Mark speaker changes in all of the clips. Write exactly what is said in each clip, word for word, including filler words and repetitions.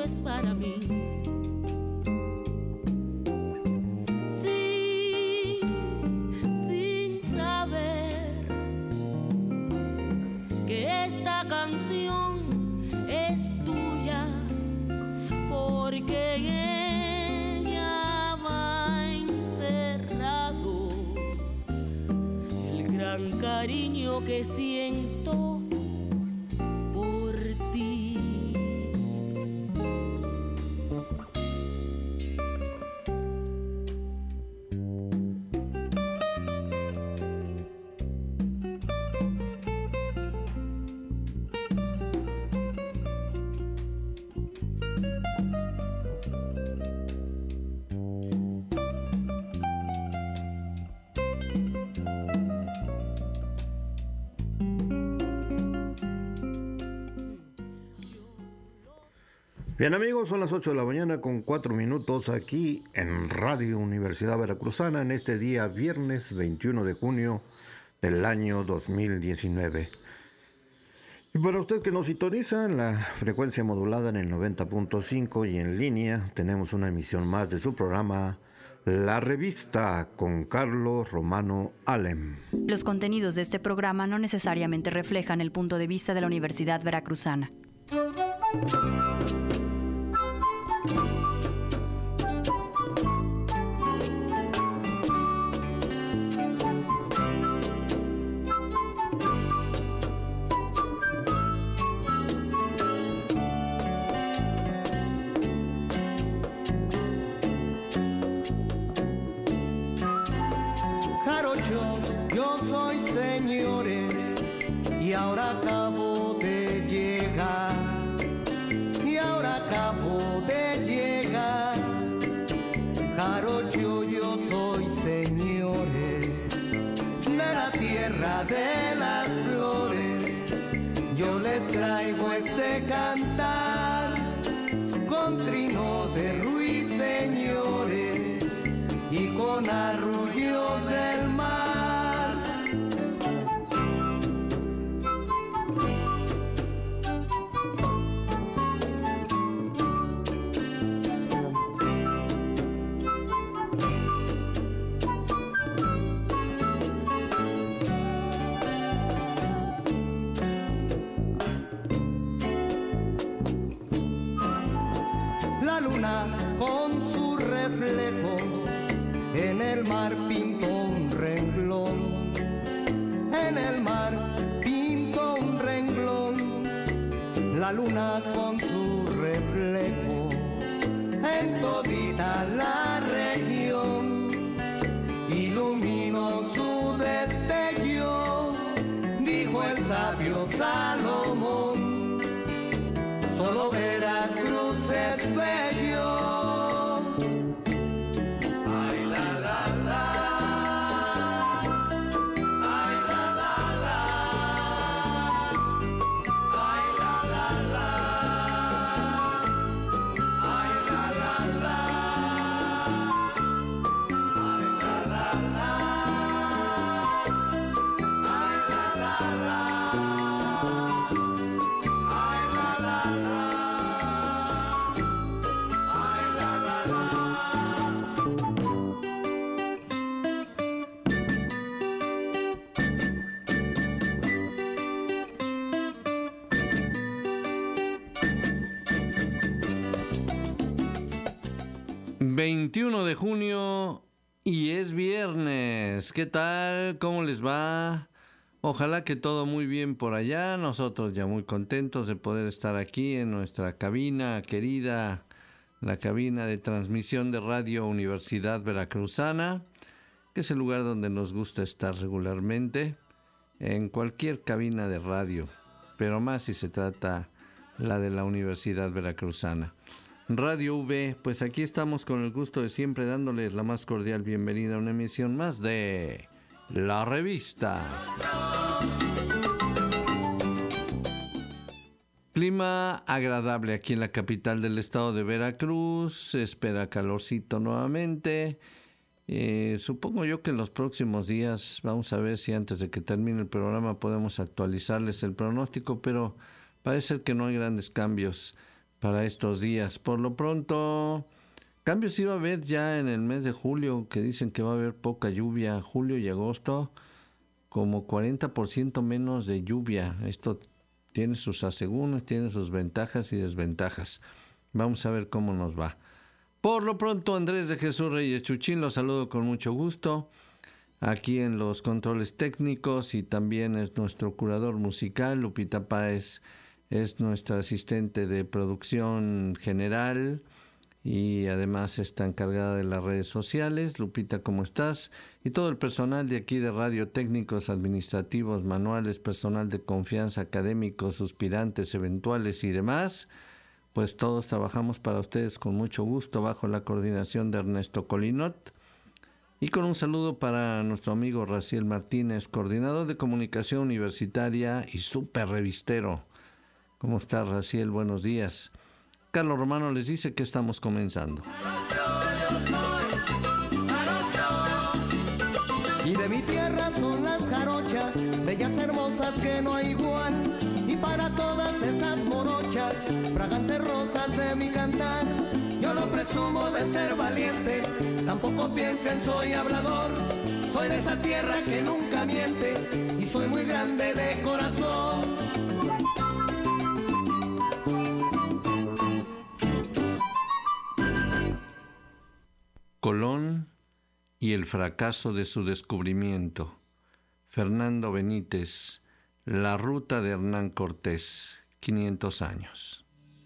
Speaker 1: es para mí. Esta canción es tuya porque en ella va encerrado el gran cariño que siento por ti.
Speaker 2: Bien amigos, son las ocho de la mañana con cuatro minutos aquí en Radio Universidad Veracruzana en este día viernes veintiuno de junio del año dos mil diecinueve. Y para usted que nos sintoniza en la frecuencia modulada en el noventa punto cinco y en línea, tenemos una emisión más de su programa La Revista con Carlos Romano Alem.
Speaker 3: Los contenidos de este programa no necesariamente reflejan el punto de vista de la Universidad Veracruzana.
Speaker 4: Jarocho, yo soy señores y ahora acabo de llegar, y ahora acabo de llegar. Jarocho, yo soy señores de la tierra de las flores. Yo les traigo este cantar con trino de ruiseñores y con arrullos del mar. La luna con su reflejo en el mar pintó un renglón, en el mar pintó un renglón. La luna con su reflejo en todita la región iluminó su destello, dijo el sabio Salomón, solo Veracruz es bello.
Speaker 5: veintiuno de junio y es viernes. ¿Qué tal? ¿Cómo les va? Ojalá que todo muy bien por allá. Nosotros ya muy contentos de poder estar aquí en nuestra cabina querida, la cabina de transmisión de Radio Universidad Veracruzana, que es el lugar donde nos gusta estar regularmente, en cualquier cabina de radio, pero más si se trata la de la Universidad Veracruzana. Radio V, pues aquí estamos con el gusto de siempre dándoles la más cordial bienvenida a una emisión más de La Revista. Clima agradable aquí en la capital del estado de Veracruz, se espera calorcito nuevamente. Eh, supongo yo que en los próximos días, vamos a ver si antes de que termine el programa podemos actualizarles el pronóstico, pero parece que no hay grandes cambios para estos días. Por lo pronto, cambios iba a haber ya en el mes de julio, que dicen que va a haber poca lluvia. Julio y agosto, como cuarenta por ciento menos de lluvia. Esto tiene sus asegúnes, tiene sus ventajas y desventajas. Vamos a ver cómo nos va. Por lo pronto, Andrés de Jesús Reyes Chuchín, los saludo con mucho gusto. Aquí en los controles técnicos, y también es nuestro curador musical. Lupita Páez es nuestra asistente de producción general y además está encargada de las redes sociales. Lupita, ¿cómo estás? Y todo el personal de aquí de radio, técnicos, administrativos, manuales, personal de confianza, académicos, suspirantes, eventuales y demás, pues todos trabajamos para ustedes con mucho gusto bajo la coordinación de Ernesto Colinot. Y con un saludo para nuestro amigo Raciel Martínez, coordinador de comunicación universitaria y súper revistero. ¿Cómo está, Raciel? Buenos días. Carlos Romano les dice que estamos comenzando.
Speaker 4: Y de mi tierra son las jarochas, bellas hermosas que no hay igual. Y para todas esas morochas, fragantes rosas de mi cantar, yo no presumo de ser valiente, tampoco piensen soy hablador. Soy de esa tierra que nunca miente y soy muy grande de corazón.
Speaker 5: Colón y el fracaso de su descubrimiento. Fernando Benítez, La ruta de Hernán Cortés, quinientos años.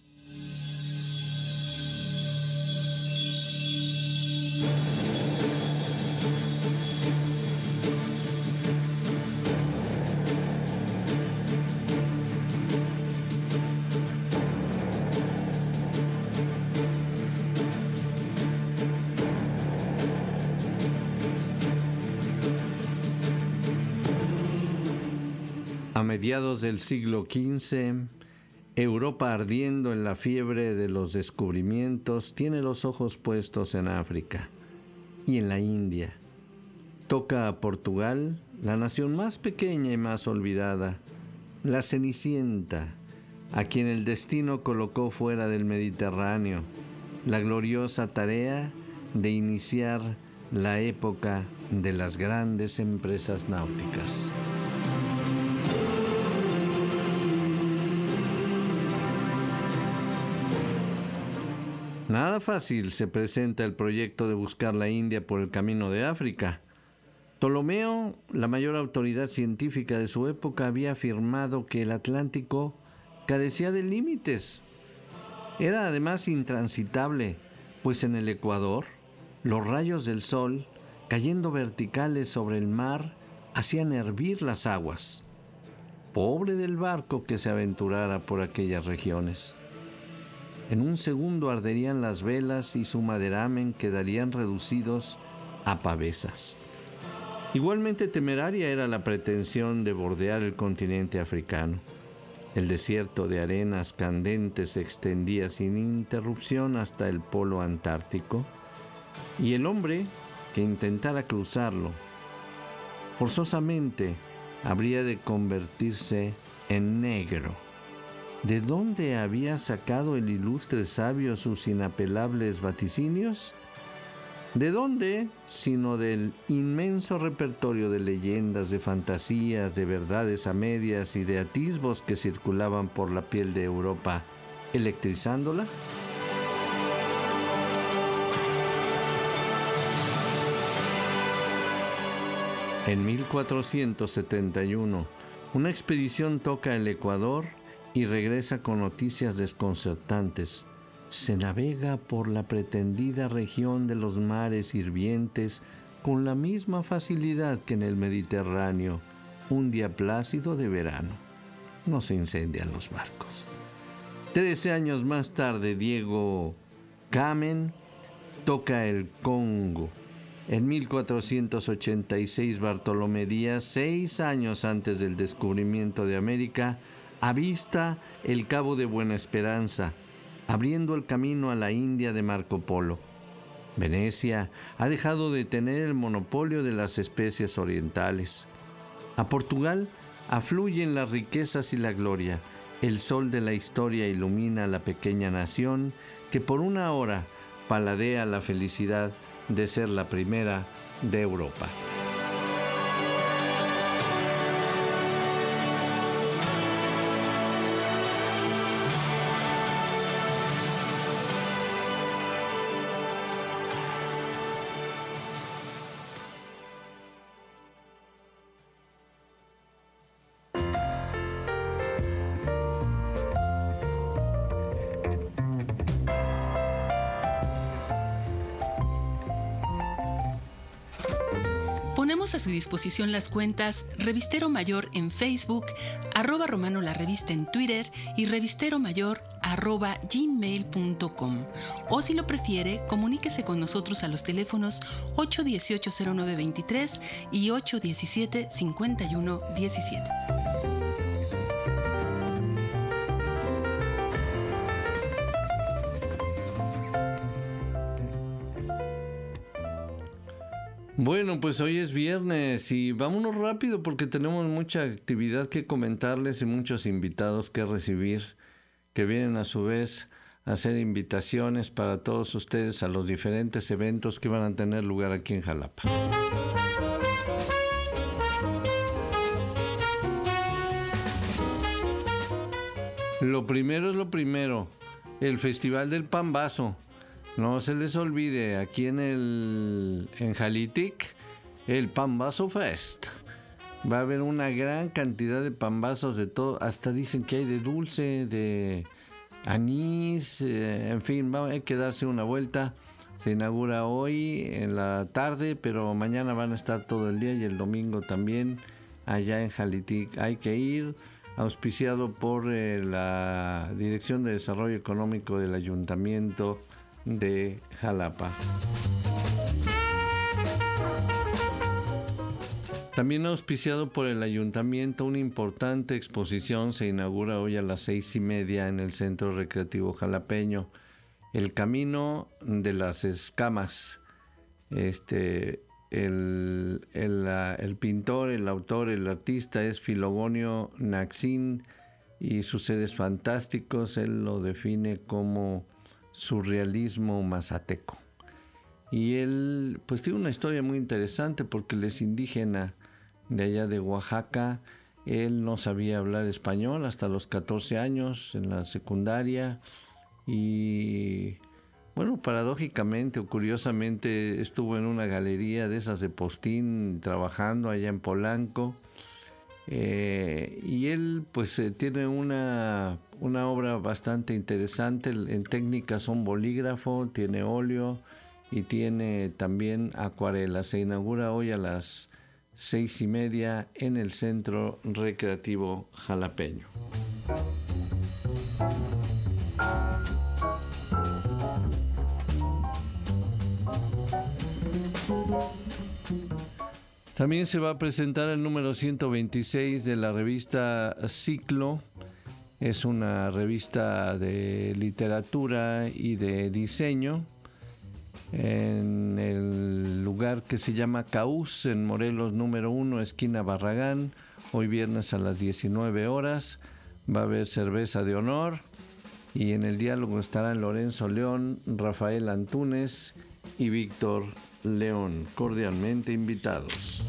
Speaker 5: A mediados del siglo quince, Europa, ardiendo en la fiebre de los descubrimientos, tiene los ojos puestos en África y en la India. Toca a Portugal, la nación más pequeña y más olvidada, la Cenicienta, a quien el destino colocó fuera del Mediterráneo, la gloriosa tarea de iniciar la época de las grandes empresas náuticas. Nada fácil se presenta el proyecto de buscar la India por el camino de África. Ptolomeo, la mayor autoridad científica de su época, había afirmado que el Atlántico carecía de límites. Era además intransitable, pues en el Ecuador, los rayos del sol, cayendo verticales sobre el mar, hacían hervir las aguas. Pobre del barco que se aventurara por aquellas regiones. En un segundo arderían las velas y su maderamen quedarían reducidos a pavesas. Igualmente temeraria era la pretensión de bordear el continente africano. El desierto de arenas candentes se extendía sin interrupción hasta el polo antártico, y el hombre que intentara cruzarlo, forzosamente habría de convertirse en negro. ¿De dónde había sacado el ilustre sabio sus inapelables vaticinios? ¿De dónde, sino del inmenso repertorio de leyendas, de fantasías, de verdades a medias y de atisbos que circulaban por la piel de Europa, electrizándola? En mil cuatrocientos setenta y uno, una expedición toca el Ecuador y regresa con noticias desconcertantes. Se navega por la pretendida región de los mares hirvientes con la misma facilidad que en el Mediterráneo, un día plácido de verano. No se incendian los barcos. Trece años más tarde, Diego Kamen toca el Congo. En mil cuatrocientos ochenta y seis, Bartolomé Díaz, seis años antes del descubrimiento de América, avista el Cabo de Buena Esperanza, abriendo el camino a la India de Marco Polo. Venecia ha dejado de tener el monopolio de las especias orientales. A Portugal afluyen las riquezas y la gloria, el sol de la historia ilumina a la pequeña nación que por una hora paladea la felicidad de ser la primera de Europa.
Speaker 6: Ponemos a su disposición las cuentas Revistero Mayor en Facebook, arroba Romano la Revista en Twitter y Revistero Mayor arroba gmail punto com. O si lo prefiere, comuníquese con nosotros a los teléfonos ocho uno ocho cero nueve dos tres y ocho uno siete cinco uno uno siete.
Speaker 5: Bueno, pues hoy es viernes y vámonos rápido porque tenemos mucha actividad que comentarles y muchos invitados que recibir que vienen a su vez a hacer invitaciones para todos ustedes a los diferentes eventos que van a tener lugar aquí en Jalapa. Lo primero es lo primero, el Festival del Pambazo. No se les olvide, aquí en el en Jalitic, el Pambazo Fest. Va a haber una gran cantidad de pambazos de todo, hasta dicen que hay de dulce, de anís, eh, en fin, va a que darse una vuelta. Se inaugura hoy en la tarde, pero mañana van a estar todo el día y el domingo también allá en Jalitic. Hay que ir, auspiciado por eh, la Dirección de Desarrollo Económico del Ayuntamiento de Jalapa. También auspiciado por el ayuntamiento, una importante exposición se inaugura hoy a las seis y media en el Centro Recreativo Jalapeño. El Camino de las Escamas. Este, el, el, el pintor, el autor, el artista es Filogonio Naxín y sus seres fantásticos. Él lo define como surrealismo mazateco. Y él pues tiene una historia muy interesante porque él es indígena de allá de Oaxaca. Él no sabía hablar español hasta los catorce años en la secundaria y bueno, paradójicamente o curiosamente estuvo en una galería de esas de postín trabajando allá en Polanco. Eh, y él pues eh, tiene una, una obra bastante interesante. En técnicas son bolígrafo, tiene óleo y tiene también acuarela. Se inaugura hoy a las seis y media en el Centro Recreativo Jalapeño. También se va a presentar el número ciento veintiséis de la revista Ciclo. Es una revista de literatura y de diseño en el lugar que se llama Caús, en Morelos número uno, esquina Barragán. Hoy viernes a las diecinueve horas va a haber cerveza de honor y en el diálogo estarán Lorenzo León, Rafael Antúnez y Víctor León, cordialmente invitados.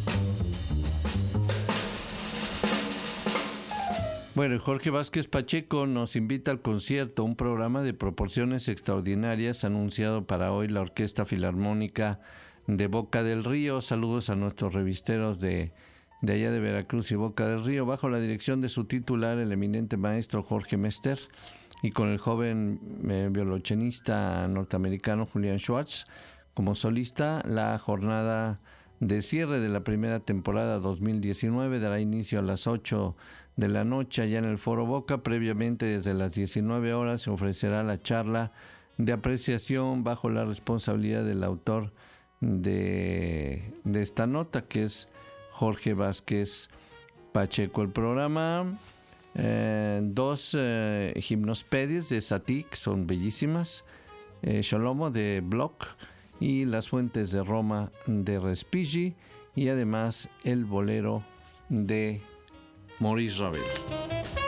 Speaker 5: Bueno, Jorge Vázquez Pacheco nos invita al concierto, un programa de proporciones extraordinarias anunciado para hoy la Orquesta Filarmónica de Boca del Río. Saludos a nuestros revisteros de, de allá de Veracruz y Boca del Río, bajo la dirección de su titular, el eminente maestro Jorge Mester, y con el joven eh, violonchelista norteamericano Julian Schwartz como solista. La jornada de cierre de la primera temporada dos mil diecinueve dará inicio a las ocho de la noche allá en el Foro Boca. Previamente, desde las diecinueve horas, se ofrecerá la charla de apreciación bajo la responsabilidad del autor de, de esta nota, que es Jorge Vázquez Pacheco. El programa, eh, dos eh, gimnospedias de Satik, son bellísimas, eh, Sholomo de Bloch y Las Fuentes de Roma de Respighi, y además el bolero de Maurice Ravel.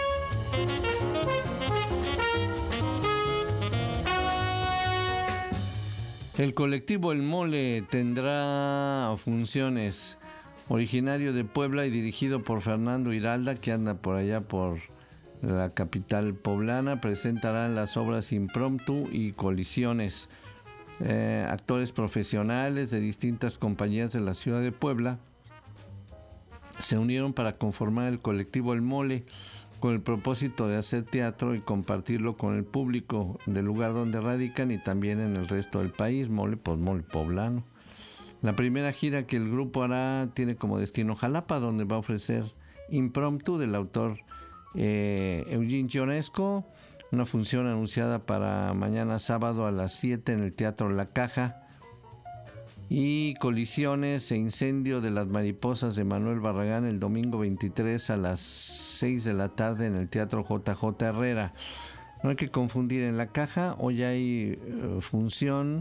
Speaker 5: El colectivo El Mole tendrá funciones. Originario de Puebla y dirigido por Fernando Hiralda, que anda por allá por la capital poblana, presentarán las obras Impromptu y Colisiones. Eh, actores profesionales de distintas compañías de la ciudad de Puebla se unieron para conformar el colectivo El Mole con el propósito de hacer teatro y compartirlo con el público del lugar donde radican y también en el resto del país. Mole, pues mole poblano. La primera gira que el grupo hará tiene como destino Jalapa, donde va a ofrecer Impromptu del autor eh, Eugene Ionesco, una función anunciada para mañana sábado a las siete en el Teatro La Caja, y Colisiones e Incendio de las Mariposas de Manuel Barragán el domingo veintitrés a las seis de la tarde en el Teatro J J Herrera. No hay que confundir, en La Caja hoy hay uh, función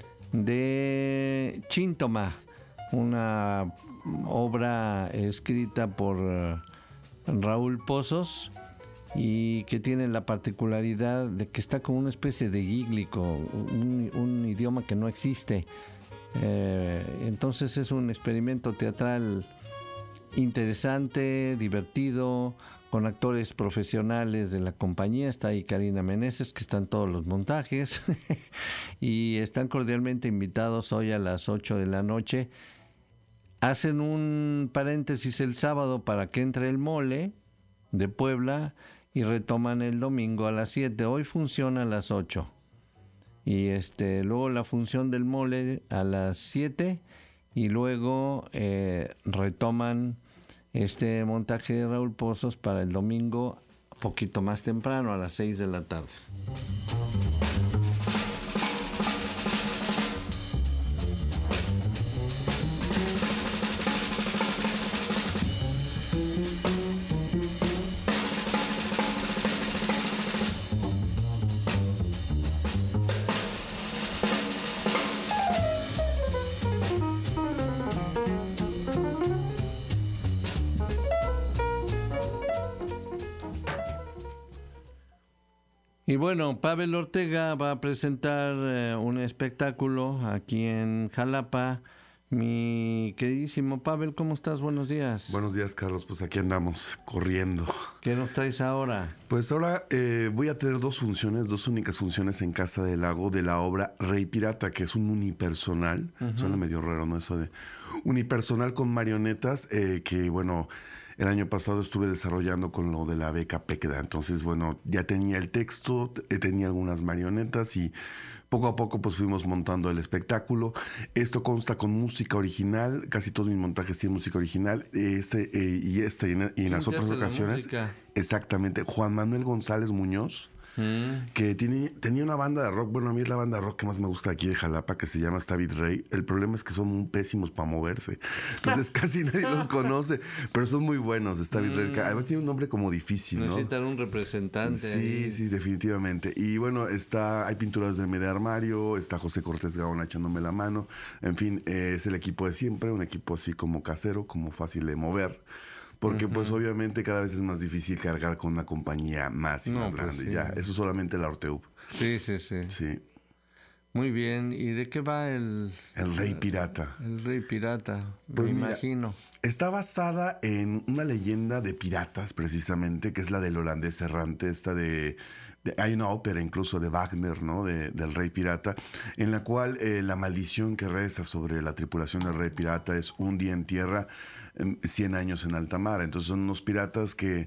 Speaker 5: de Chintoma, una obra escrita por uh, Raúl Pozos y que tiene la particularidad de que está como una especie de gíglico, un, un idioma que no existe. Eh, entonces es un experimento teatral interesante, divertido, con actores profesionales de la compañía. Está ahí Karina Meneses, que están todos los montajes y están cordialmente invitados hoy a las ocho de la noche. Hacen un paréntesis el sábado para que entre el Mole de Puebla y retoman el domingo a las siete. Hoy funciona a las ocho. Y este, luego la función del Mole a las siete y luego eh, retoman este montaje de Raúl Pozos para el domingo poquito más temprano, a las seis de la tarde. Y bueno, Pavel Ortega va a presentar eh, un espectáculo aquí en Jalapa. Mi queridísimo Pavel, ¿cómo estás? Buenos días.
Speaker 7: Buenos días, Carlos. Pues aquí andamos, corriendo.
Speaker 5: ¿Qué nos traes ahora?
Speaker 7: Pues ahora eh, voy a tener dos funciones, dos únicas funciones en Casa del Lago de la obra Rey Pirata, que es un unipersonal. Uh-huh. Suena medio raro, ¿no? Eso de unipersonal con marionetas, eh, que bueno... El año pasado estuve desarrollando con lo de la beca PECDA, entonces, bueno, ya tenía el texto, tenía algunas marionetas y poco a poco pues fuimos montando el espectáculo. Esto consta con música original, casi todos mis montajes tienen música original, este eh, y este y en, y en las otras ocasiones. Exactamente, Juan Manuel González Muñoz. Mm. Que tiene, tenía una banda de rock. Bueno, a mí es la banda de rock que más me gusta aquí de Jalapa, que se llama David Rey. El problema es que son muy pésimos para moverse, entonces casi nadie los conoce, pero son muy buenos. David mm. Rey, además tiene un nombre como difícil, ¿no?
Speaker 5: Necesitan un representante.
Speaker 7: Sí, ahí. sí, definitivamente. Y bueno, está, hay pinturas de M. de Armario, está José Cortés Gaona echándome la mano. En fin, eh, es el equipo de siempre, un equipo así como casero, como fácil de mover. Porque uh-huh. pues obviamente cada vez es más difícil cargar con una compañía más y no, más grande. Pues sí. Ya, eso solamente la Orteup.
Speaker 5: Sí, sí, sí.
Speaker 7: Sí.
Speaker 5: Muy bien. ¿Y de qué va el...
Speaker 7: El Rey Pirata?
Speaker 5: El Rey Pirata,
Speaker 7: pues
Speaker 5: me
Speaker 7: mira,
Speaker 5: imagino.
Speaker 7: Está basada en una leyenda de piratas, precisamente, que es la del holandés errante, esta de... de hay una ópera incluso de Wagner, ¿no? De, del Rey Pirata, en la cual eh, la maldición que reza sobre la tripulación del Rey Pirata es un día en tierra, cien años en alta mar. Entonces son unos piratas que,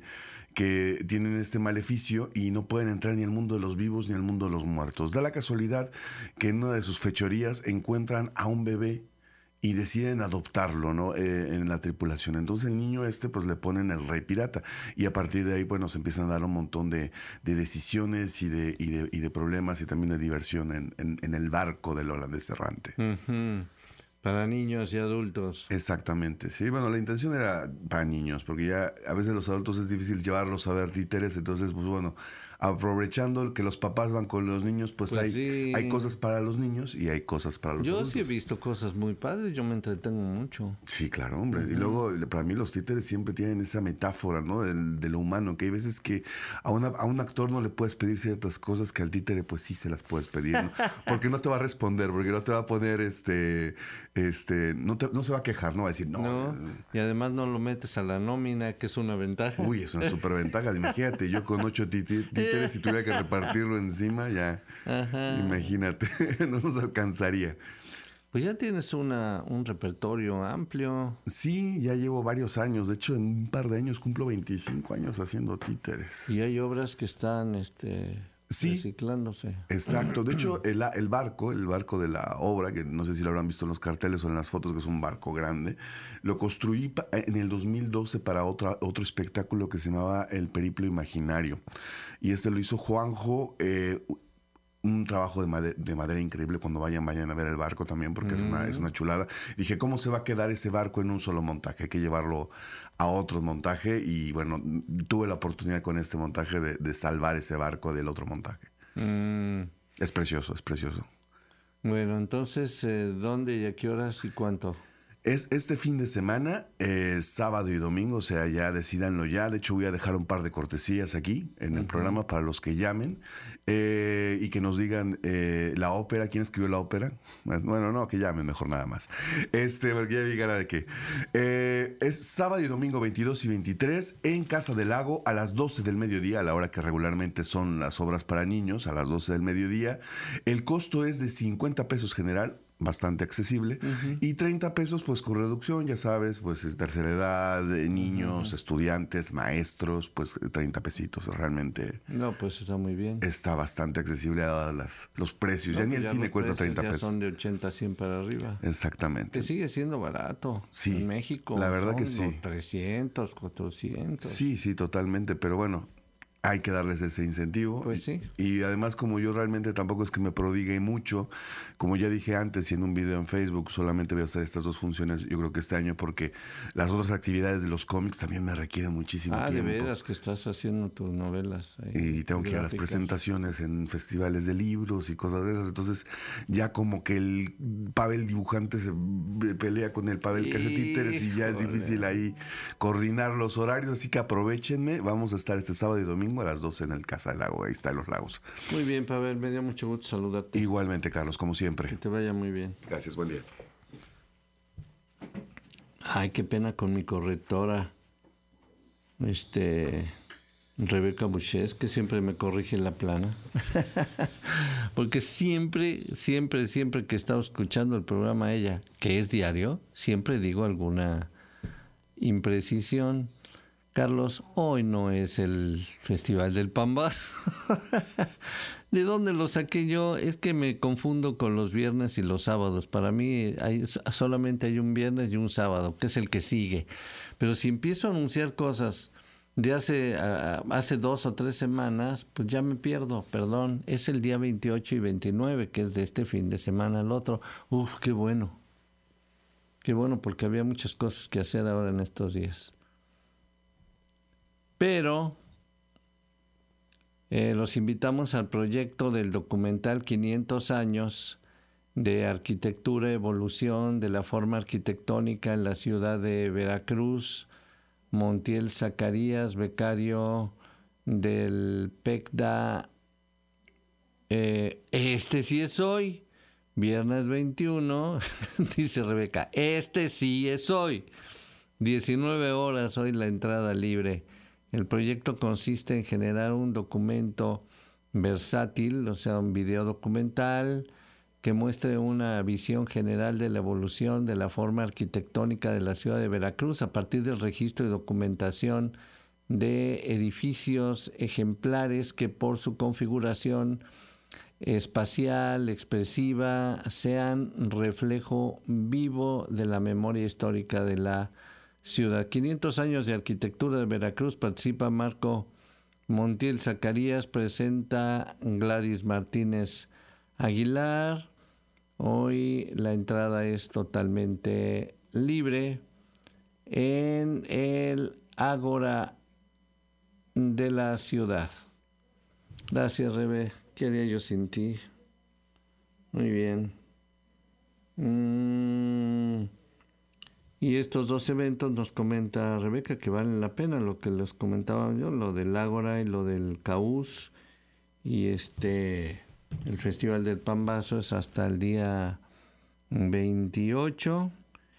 Speaker 7: que tienen este maleficio y no pueden entrar ni al mundo de los vivos ni al mundo de los muertos. Da la casualidad que en una de sus fechorías encuentran a un bebé y deciden adoptarlo, ¿no? Eh, en la tripulación. Entonces el niño este pues le ponen el Rey Pirata y a partir de ahí bueno se empiezan a dar un montón de, de decisiones y de, y, de, y de problemas y también de diversión en, en, en el barco del holandés errante.
Speaker 5: Uh-huh. Para niños y adultos.
Speaker 7: Exactamente, sí. Bueno, la intención era para niños, porque ya a veces los adultos es difícil llevarlos a ver títeres, entonces, pues bueno, aprovechando que los papás van con los niños, pues,
Speaker 5: Pues
Speaker 7: hay,
Speaker 5: sí.
Speaker 7: hay cosas para los niños y hay cosas para los
Speaker 5: Yo
Speaker 7: adultos.
Speaker 5: sí he visto cosas muy padres, yo me entretengo mucho.
Speaker 7: Sí, claro, hombre. Y luego, para mí, los títeres siempre tienen esa metáfora, ¿no? Del- de lo humano, que hay veces que a, una, a un actor no le puedes pedir ciertas cosas que al títere, pues sí se las puedes pedir, ¿no? Porque no te va a responder, porque no te va a poner, este, este, no, te- no se va a quejar, no va a decir, no.
Speaker 5: No, y además no lo metes a la nómina, que es una ventaja.
Speaker 7: Uy, es una superventaja. Imagínate, yo con ocho titi- títeres, si tuviera que repartirlo encima, ya,
Speaker 5: Ajá.
Speaker 7: imagínate, no nos alcanzaría.
Speaker 5: Pues ya tienes una, un repertorio amplio.
Speaker 7: Sí, ya llevo varios años. De hecho, en un par de años cumplo veinticinco años haciendo títeres.
Speaker 5: Y hay obras que están este,
Speaker 7: Sí.
Speaker 5: reciclándose.
Speaker 7: Exacto. De hecho, el, el barco, el barco de la obra, que no sé si lo habrán visto en los carteles o en las fotos, que es un barco grande, lo construí pa- en el dos mil doce para otra, otro espectáculo que se llamaba El Periplo Imaginario. Y este lo hizo Juanjo, eh, un trabajo de, made- de madera increíble. Cuando vayan, vayan a ver el barco también, porque es, una, es una chulada. Dije, ¿cómo se va a quedar ese barco en un solo montaje? Hay que llevarlo a otro montaje. Y bueno, tuve la oportunidad con este montaje de, de salvar ese barco del otro montaje.
Speaker 5: Mm,
Speaker 7: Es precioso, es precioso.
Speaker 5: bueno, entonces, eh, ¿dónde y a qué horas y cuánto?
Speaker 7: Es este fin de semana, eh, sábado y domingo, o sea, ya decídanlo ya. De hecho, voy a dejar un par de cortesías aquí en el programa para los que llamen eh, y que nos digan eh, la ópera. ¿Quién escribió la ópera? Bueno, no, que llamen mejor nada más. Este, porque ya vi cara de que eh, es sábado y domingo veintidós y veintitrés en Casa del Lago a las doce del mediodía, a la hora que regularmente son las obras para niños, a las doce del mediodía. El costo es de cincuenta pesos general, bastante accesible, uh-huh. y treinta pesos pues con reducción, ya sabes, pues es tercera edad, niños, uh-huh. estudiantes, maestros, pues treinta pesitos, realmente.
Speaker 5: No, pues está muy bien.
Speaker 7: Está bastante accesible a las, los precios,
Speaker 5: no,
Speaker 7: ya ni el
Speaker 5: ya
Speaker 7: cine cuesta treinta
Speaker 5: ya
Speaker 7: pesos.
Speaker 5: Son de ochenta a cien para arriba.
Speaker 7: Exactamente.
Speaker 5: Que sigue siendo barato.
Speaker 7: Sí.
Speaker 5: En México.
Speaker 7: La verdad
Speaker 5: son
Speaker 7: que sí.
Speaker 5: trescientos, cuatrocientos.
Speaker 7: Sí, sí, totalmente, pero bueno, hay que darles ese incentivo.
Speaker 5: Pues sí.
Speaker 7: Y además, como yo realmente tampoco es que me prodigue mucho, como ya dije antes y en un video en Facebook, solamente voy a hacer estas dos funciones, yo creo que este año, porque las otras actividades de los cómics también me requieren muchísimo
Speaker 5: ah,
Speaker 7: tiempo.
Speaker 5: Ah, de veras que estás haciendo tus novelas.
Speaker 7: Ahí, y tengo que ir a las presentaciones en festivales de libros y cosas de esas. Entonces, ya como que el Pavel dibujante se pelea con el Pavel que hace títeres y ya es difícil ahí coordinar los horarios. Así que aprovechenme. Vamos a estar este sábado y domingo a las doce en el Casa del Lago. Ahí está en Los Lagos.
Speaker 5: Muy bien, Pavel. Me dio mucho gusto saludarte.
Speaker 7: Igualmente, Carlos, como siempre.
Speaker 5: Que te vaya muy bien.
Speaker 7: Gracias, buen día.
Speaker 5: Ay, qué pena con mi correctora. Este... Rebeca Buches, que siempre me corrige la plana. Porque siempre, siempre, siempre que he estado escuchando el programa ella, que es diario, siempre digo alguna imprecisión. Carlos, hoy no es el Festival del Pambazo. ¿De dónde lo saqué yo? Es que me confundo con los viernes y los sábados. Para mí hay, solamente hay un viernes y un sábado, que es el que sigue. Pero si empiezo a anunciar cosas de hace, uh, hace dos o tres semanas, pues ya me pierdo, perdón. Es el día veintiocho y veintinueve, que es de este fin de semana al otro. Uf, qué bueno. Qué bueno, porque había muchas cosas que hacer ahora en estos días. Pero eh, los invitamos al proyecto del documental quinientos años de arquitectura, evolución de la forma arquitectónica en la ciudad de Veracruz. Montiel Zacarías, becario del PECDA. Eh, este sí es hoy, viernes veintiuno, dice Rebeca, este sí es hoy. diecinueve horas hoy la entrada libre. El proyecto consiste en generar un documento versátil, o sea, un video documental que muestre una visión general de la evolución de la forma arquitectónica de la ciudad de Veracruz a partir del registro y documentación de edificios ejemplares que por su configuración espacial, expresiva, sean reflejo vivo de la memoria histórica de la ciudad. quinientos años de arquitectura de Veracruz, participa Marco Montiel Zacarías, presenta Gladys Martínez Aguilar. Hoy la entrada es totalmente libre en el Ágora de la ciudad. Gracias, Rebe. ¿Qué haría yo sin ti? Muy bien. Mm. Y estos dos eventos nos comenta Rebeca que valen la pena, lo que les comentaba yo, lo del Ágora y lo del Caús. Y este, el Festival del Pambazo es hasta el día veintiocho.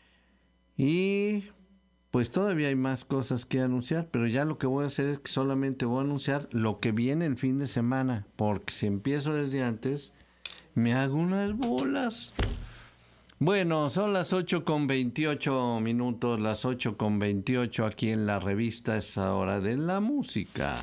Speaker 5: Y pues todavía hay más cosas que anunciar, pero ya lo que voy a hacer es que solamente voy a anunciar lo que viene el fin de semana, porque si empiezo desde antes, me hago unas bolas. Bueno, son las ocho con veintiocho minutos, las ocho con veintiocho aquí en la revista Es Hora de la Música.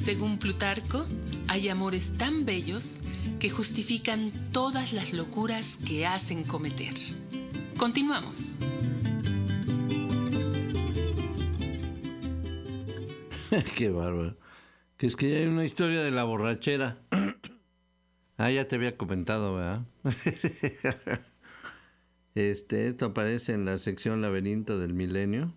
Speaker 6: Según Plutarco, hay amores tan bellos que justifican todas las locuras que hacen cometer. Continuamos.
Speaker 5: Qué bárbaro. Que es que hay una historia de la borrachera. Ah, ya te había comentado, ¿verdad? Este, esto aparece en la sección Laberinto del Milenio.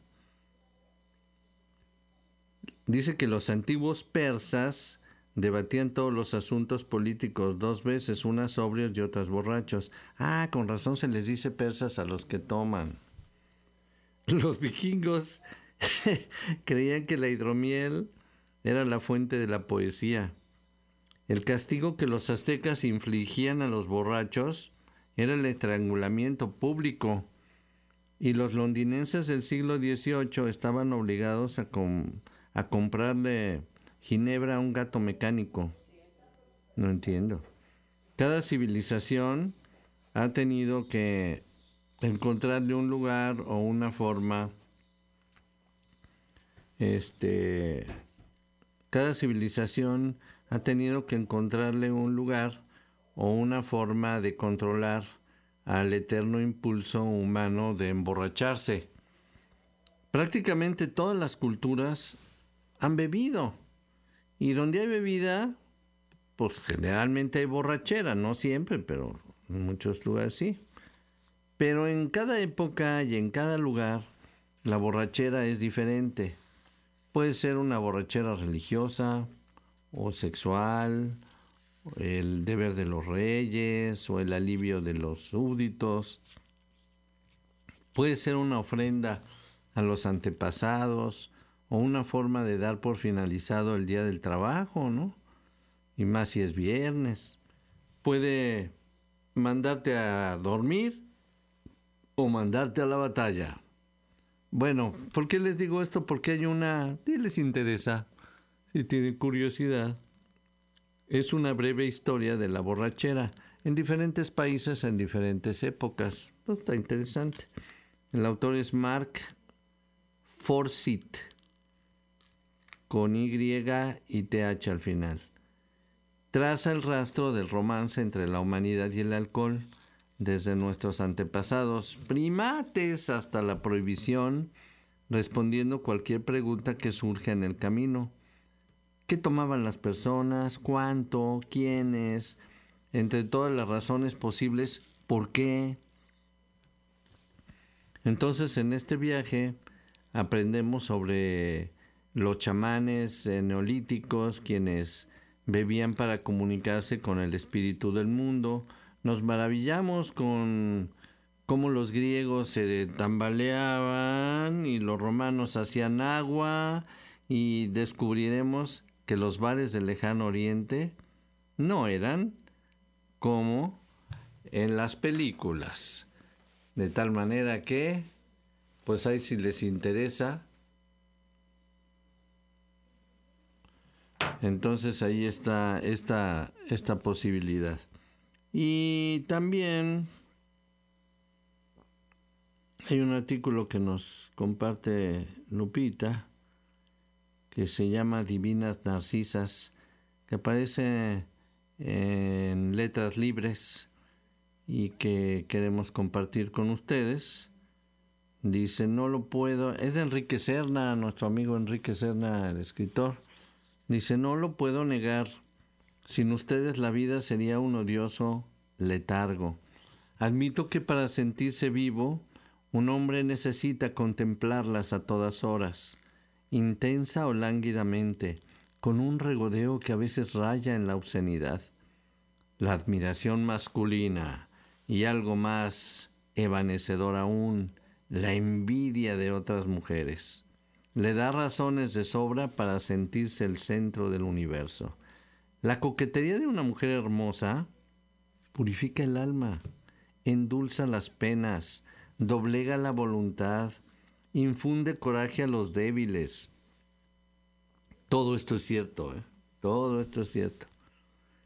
Speaker 5: Dice que los antiguos persas debatían todos los asuntos políticos dos veces, unas sobrios y otras borrachos. Ah, con razón se les dice persas a los que toman. Los vikingos creían que la hidromiel era la fuente de la poesía. El castigo que los aztecas infligían a los borrachos era el estrangulamiento público. Y los londinenses del siglo dieciocho estaban obligados a, com- a comprarle ginebra a un gato mecánico. No entiendo. Cada civilización ha tenido que encontrarle un lugar o una forma. Este, cada civilización ha tenido que encontrarle un lugar o una forma de controlar al eterno impulso humano de emborracharse. Prácticamente todas las culturas han bebido. Y donde hay bebida, pues generalmente hay borrachera, no siempre, pero en muchos lugares sí. Pero en cada época y en cada lugar, la borrachera es diferente. Puede ser una borrachera religiosa o sexual, el deber de los reyes o el alivio de los súbditos. Puede ser una ofrenda a los antepasados o una forma de dar por finalizado el día del trabajo, ¿no? Y más si es viernes. Puede mandarte a dormir o mandarte a la batalla. Bueno, ¿por qué les digo esto? Porque hay una... ¿Qué les interesa? Si tienen curiosidad. Es una breve historia de la borrachera en diferentes países, en diferentes épocas. Pues está interesante. El autor es Mark Forsyth, con Y y T H al final. Traza el rastro del romance entre la humanidad y el alcohol, desde nuestros antepasados primates hasta la prohibición, respondiendo cualquier pregunta que surja en el camino. ¿Qué tomaban las personas? ¿Cuánto? ¿Quiénes? Entre todas las razones posibles, ¿por qué? Entonces, en este viaje aprendemos sobre los chamanes neolíticos, quienes bebían para comunicarse con el espíritu del mundo. Nos maravillamos con cómo los griegos se tambaleaban y los romanos hacían agua, y descubriremos que los bares del lejano oriente no eran como en las películas. De tal manera que, pues ahí si les interesa, entonces ahí está esta, esta posibilidad. Y también hay un artículo que nos comparte Lupita, que se llama Divinas Narcisas, que aparece en Letras Libres y que queremos compartir con ustedes. Dice, no lo puedo... Es de Enrique Serna, nuestro amigo Enrique Serna, el escritor. Dice, no lo puedo negar. Sin ustedes la vida sería un odioso letargo. Admito que para sentirse vivo, un hombre necesita contemplarlas a todas horas, intensa o lánguidamente, con un regodeo que a veces raya en la obscenidad. La admiración masculina y algo más evanecedor aún, la envidia de otras mujeres, le da razones de sobra para sentirse el centro del universo. La coquetería de una mujer hermosa purifica el alma, endulza las penas, doblega la voluntad, infunde coraje a los débiles. Todo esto es cierto, ¿eh? Todo esto es cierto.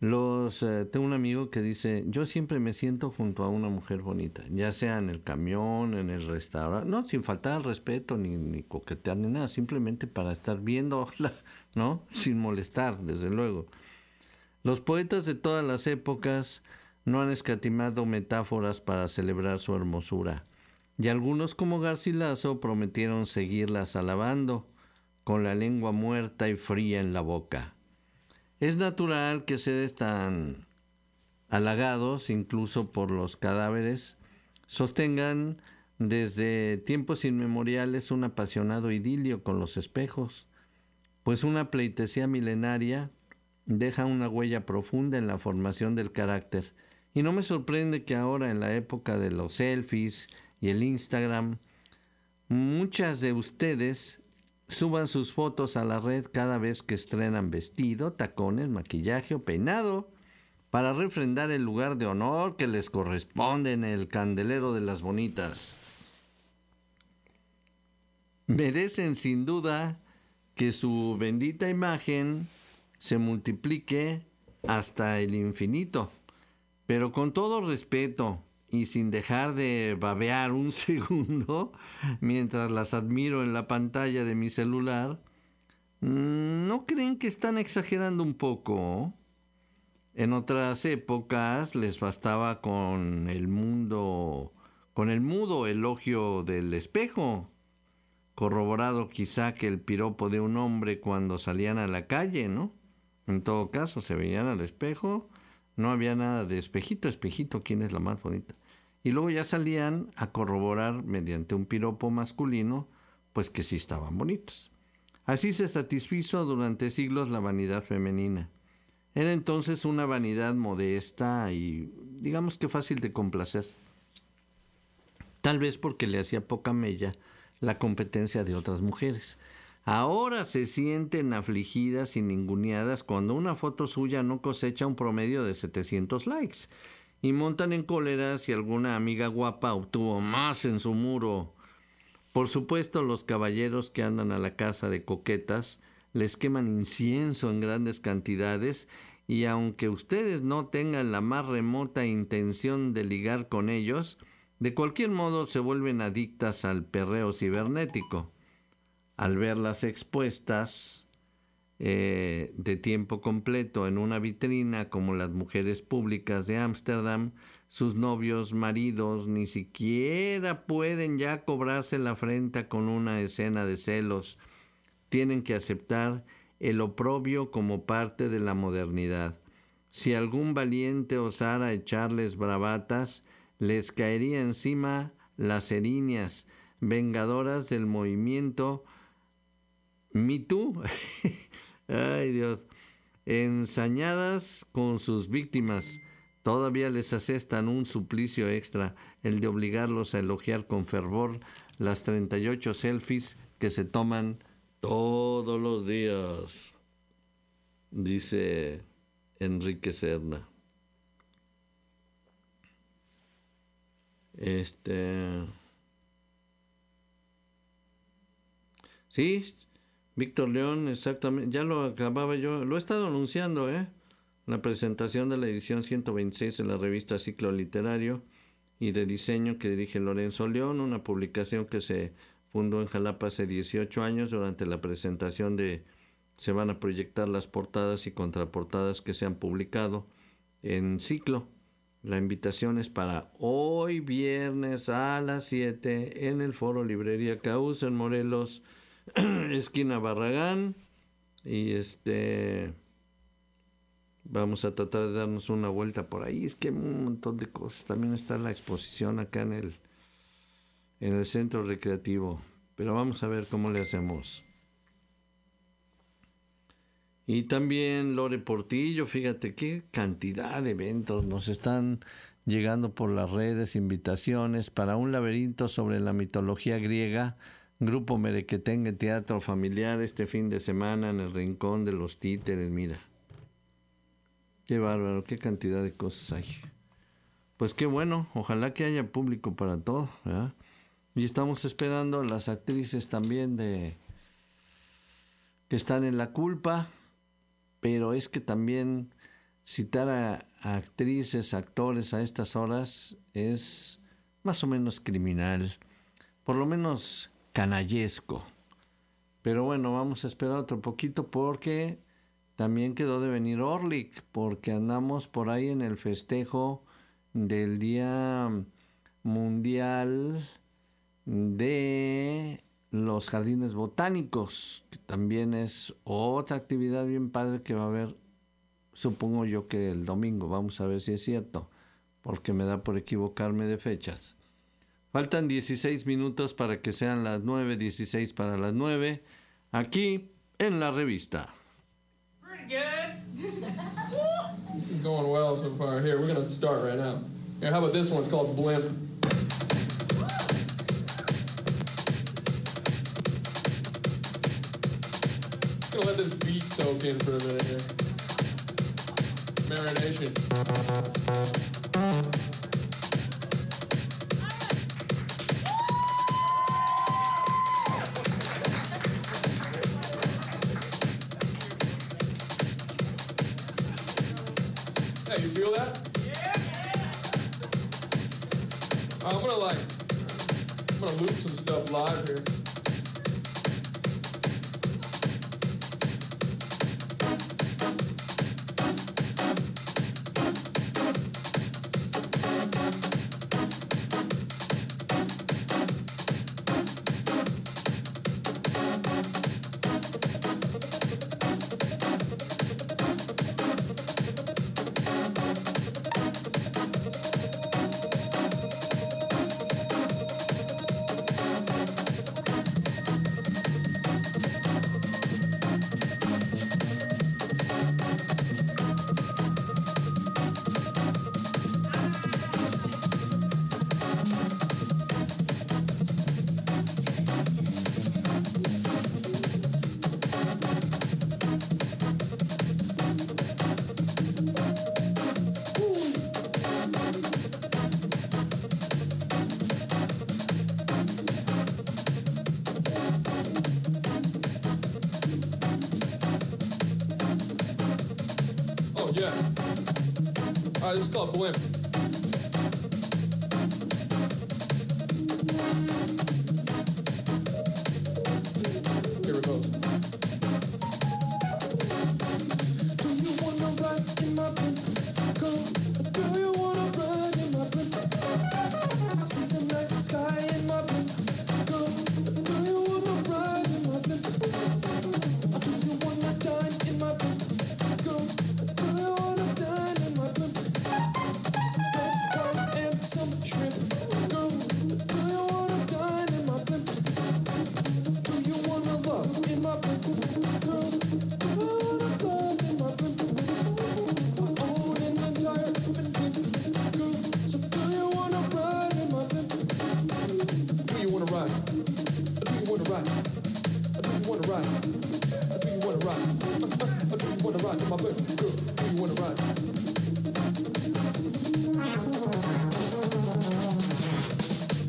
Speaker 5: Los, eh, tengo un amigo que dice, yo siempre me siento junto a una mujer bonita, ya sea en el camión, en el restaurante, no, sin faltar al respeto, ni, ni coquetear, ni nada, simplemente para estar viéndola, ¿no? Sin molestar, desde luego. Los poetas de todas las épocas no han escatimado metáforas para celebrar su hermosura, y algunos como Garcilaso prometieron seguirlas alabando, con la lengua muerta y fría en la boca. Es natural que seres tan halagados, incluso por los cadáveres, sostengan desde tiempos inmemoriales un apasionado idilio con los espejos, pues una pleitesía milenaria deja una huella profunda en la formación del carácter. Y no me sorprende que ahora, en la época de los selfies y el Instagram, muchas de ustedes suban sus fotos a la red cada vez que estrenan vestido, tacones, maquillaje o peinado, para refrendar el lugar de honor que les corresponde en el candelero de las bonitas. Merecen sin duda que su bendita imagen se multiplique hasta el infinito, pero con todo respeto y sin dejar de babear un segundo mientras las admiro en la pantalla de mi celular, ¿no creen que están exagerando un poco? En otras épocas les bastaba con el mundo, con el mudo elogio del espejo, corroborado quizá que el piropo de un hombre cuando salían a la calle, ¿no? En todo caso, se veían al espejo, no había nada de espejito, espejito, ¿quién es la más bonita? Y luego ya salían a corroborar mediante un piropo masculino, pues que sí estaban bonitos. Así se satisfizo durante siglos la vanidad femenina. Era entonces una vanidad modesta y digamos que fácil de complacer. Tal vez porque le hacía poca mella la competencia de otras mujeres. Ahora se sienten afligidas y ninguneadas cuando una foto suya no cosecha un promedio de setecientos likes. Y montan en cólera si alguna amiga guapa obtuvo más en su muro. Por supuesto, los caballeros que andan a la casa de coquetas les queman incienso en grandes cantidades y aunque ustedes no tengan la más remota intención de ligar con ellos, de cualquier modo se vuelven adictas al perreo cibernético. Al verlas expuestas Eh, de tiempo completo en una vitrina como las mujeres públicas de Ámsterdam, sus novios maridos ni siquiera pueden ya cobrarse la afrenta con una escena de celos. Tienen que aceptar el oprobio como parte de la modernidad. Si algún valiente osara echarles bravatas, les caería encima las erinias, vengadoras del movimiento Me Too. Ay, Dios. Ensañadas con sus víctimas, todavía les asestan un suplicio extra, el de obligarlos a elogiar con fervor las treinta y ocho selfies que se toman todos los días, dice Enrique Serna. Este... Sí, Víctor León, exactamente, ya lo acababa yo, lo he estado anunciando, ¿eh? La presentación de la edición ciento veintiséis de la revista Ciclo Literario y de Diseño que dirige Lorenzo León, una publicación que se fundó en Jalapa hace dieciocho años. Durante la presentación de se van a proyectar las portadas y contraportadas que se han publicado en Ciclo. La invitación es para hoy viernes a las siete en el Foro Librería Caús en Morelos, esquina Barragán, y este vamos a tratar de darnos una vuelta por ahí. Es que hay un montón de cosas. También está la exposición acá en el en el centro recreativo, pero vamos a ver cómo le hacemos. Y también Lore Portillo, fíjate qué cantidad de eventos nos están llegando por las redes, invitaciones para un laberinto sobre la mitología griega. Grupo Merequetengue Teatro Familiar este fin de semana en el Rincón de los Títeres. Mira, qué bárbaro, qué cantidad de cosas hay. Pues qué bueno, ojalá que haya público para todo, ¿verdad? Y estamos esperando a las actrices también de que están en La Culpa, pero es que también citar a, a actrices, actores a estas horas es más o menos criminal, por lo menos canallesco. Pero bueno, vamos a esperar otro poquito porque también quedó de venir Orlik, porque andamos por ahí en el festejo del Día Mundial de los Jardines Botánicos, que también es otra actividad bien padre que va a haber, supongo yo que el domingo. Vamos a ver si es cierto, porque me da por equivocarme de fechas. Faltan dieciséis minutos para que sean las nueve, dieciséis para las nueve, aquí en la revista.
Speaker 8: Pretty good. This is going well so far. Here, we're going to start right now. Here, how about this one? It's called Blimp. Just gonna let this beat soak in for a minute here. Marination. Hey, you feel that? Yeah. I'm gonna like, I'm gonna loop some stuff live here. Yeah. All right, this is called Blimp. Here it goes. Do you wanna ride in my blimp? Go. Do you wanna ride in my blimp? See the night sky in my blimp. Go. Do you wanna ride in my blimp? Or do you wanna dine in my blimp? Go. Do you wanna dine in my blimp? Red wine and some shrimp. Go. Do you wanna dine in my blimp? Do you wanna love in my blimp? Go. Do you wanna love in my blimp? I own an entire blimp. Go. So do you wanna ride in my blimp? Do you wanna ride? Do you wanna ride? Do you wanna ride? Do you wanna ride? Do you wanna ride in my blimp? Go. Do you wanna ride?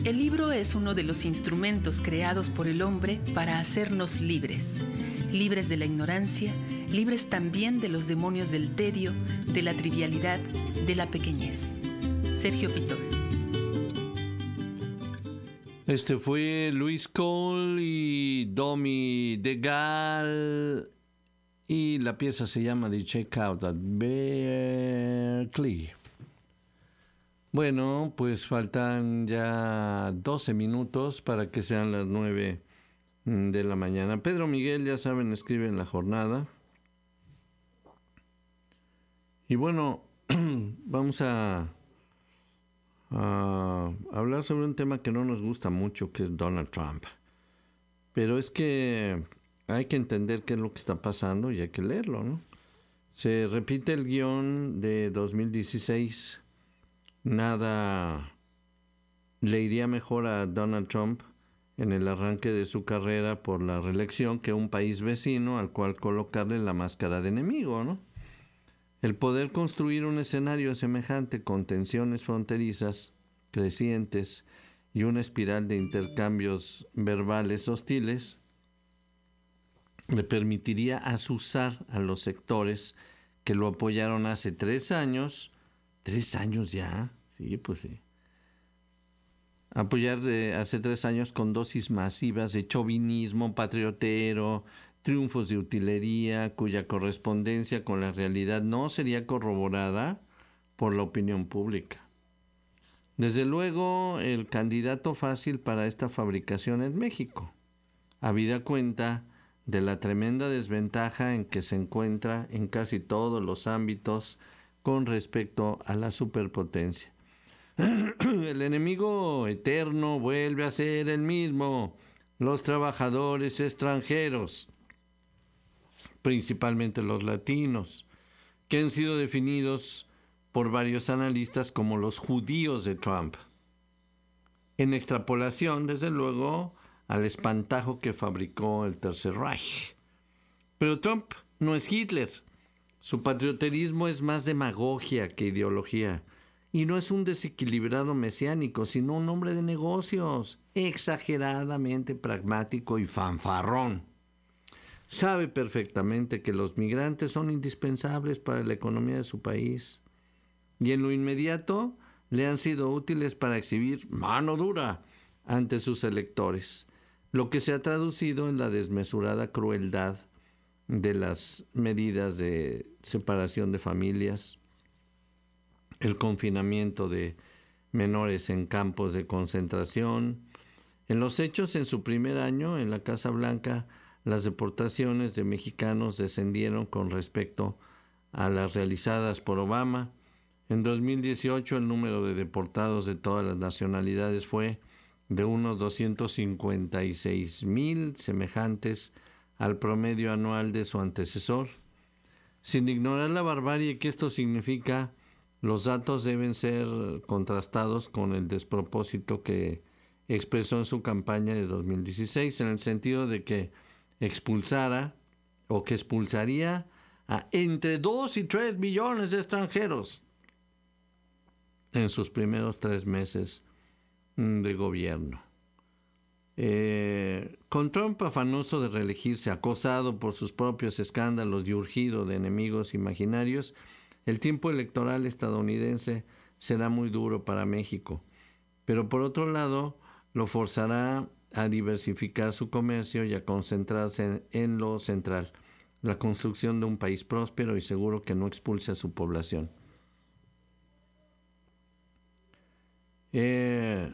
Speaker 6: El libro es uno de los instrumentos creados por el hombre para hacernos libres, libres de la ignorancia, libres también de los demonios del tedio, de la trivialidad, de la pequeñez. Sergio Pitol.
Speaker 5: Este fue Luis Cole y Domi DeGal, y la pieza se llama The Checkout at Berkeley. Bueno, pues faltan ya doce minutos para que sean las nueve de la mañana. Pedro Miguel, ya saben, escribe en La Jornada. Y bueno, vamos a, a hablar sobre un tema que no nos gusta mucho, que es Donald Trump. Pero es que hay que entender qué es lo que está pasando y hay que leerlo, ¿no? Se repite el guión de dos mil dieciséis. Nada le iría mejor a Donald Trump en el arranque de su carrera por la reelección que un país vecino al cual colocarle la máscara de enemigo, ¿no? El poder construir un escenario semejante con tensiones fronterizas crecientes y una espiral de intercambios verbales hostiles le permitiría azuzar a los sectores que lo apoyaron hace tres años. ¿Tres años ya? Sí, pues sí. Apoyar de hace tres años con dosis masivas de chauvinismo patriotero, triunfos de utilería, cuya correspondencia con la realidad no sería corroborada por la opinión pública. Desde luego, el candidato fácil para esta fabricación es México, habida cuenta de la tremenda desventaja en que se encuentra en casi todos los ámbitos con respecto a la superpotencia. El enemigo eterno vuelve a ser el mismo: los trabajadores extranjeros, principalmente los latinos, que han sido definidos por varios analistas como los judíos de Trump, en extrapolación, desde luego, al espantajo que fabricó el Tercer Reich. Pero Trump no es Hitler. Su patrioterismo es más demagogia que ideología, y no es un desequilibrado mesiánico, sino un hombre de negocios, exageradamente pragmático y fanfarrón. Sabe perfectamente que los migrantes son indispensables para la economía de su país, y en lo inmediato le han sido útiles para exhibir mano dura ante sus electores, lo que se ha traducido en la desmesurada crueldad de las medidas de separación de familias, el confinamiento de menores en campos de concentración. En los hechos, en su primer año en la Casa Blanca, las deportaciones de mexicanos descendieron con respecto a las realizadas por Obama. En dos mil dieciocho, el número de deportados de todas las nacionalidades fue de unos doscientos cincuenta y seis mil, semejantes al promedio anual de su antecesor. Sin ignorar la barbarie que esto significa, los datos deben ser contrastados con el despropósito que expresó en su campaña de dos mil dieciséis, en el sentido de que expulsara o que expulsaría a entre dos y tres millones de extranjeros en sus primeros tres meses de gobierno. Eh, con Trump afanoso de reelegirse, acosado por sus propios escándalos y urgido de enemigos imaginarios, el tiempo electoral estadounidense será muy duro para México, pero por otro lado lo forzará a diversificar su comercio y a concentrarse en, en lo central, la construcción de un país próspero y seguro que no expulse a su población. Eh,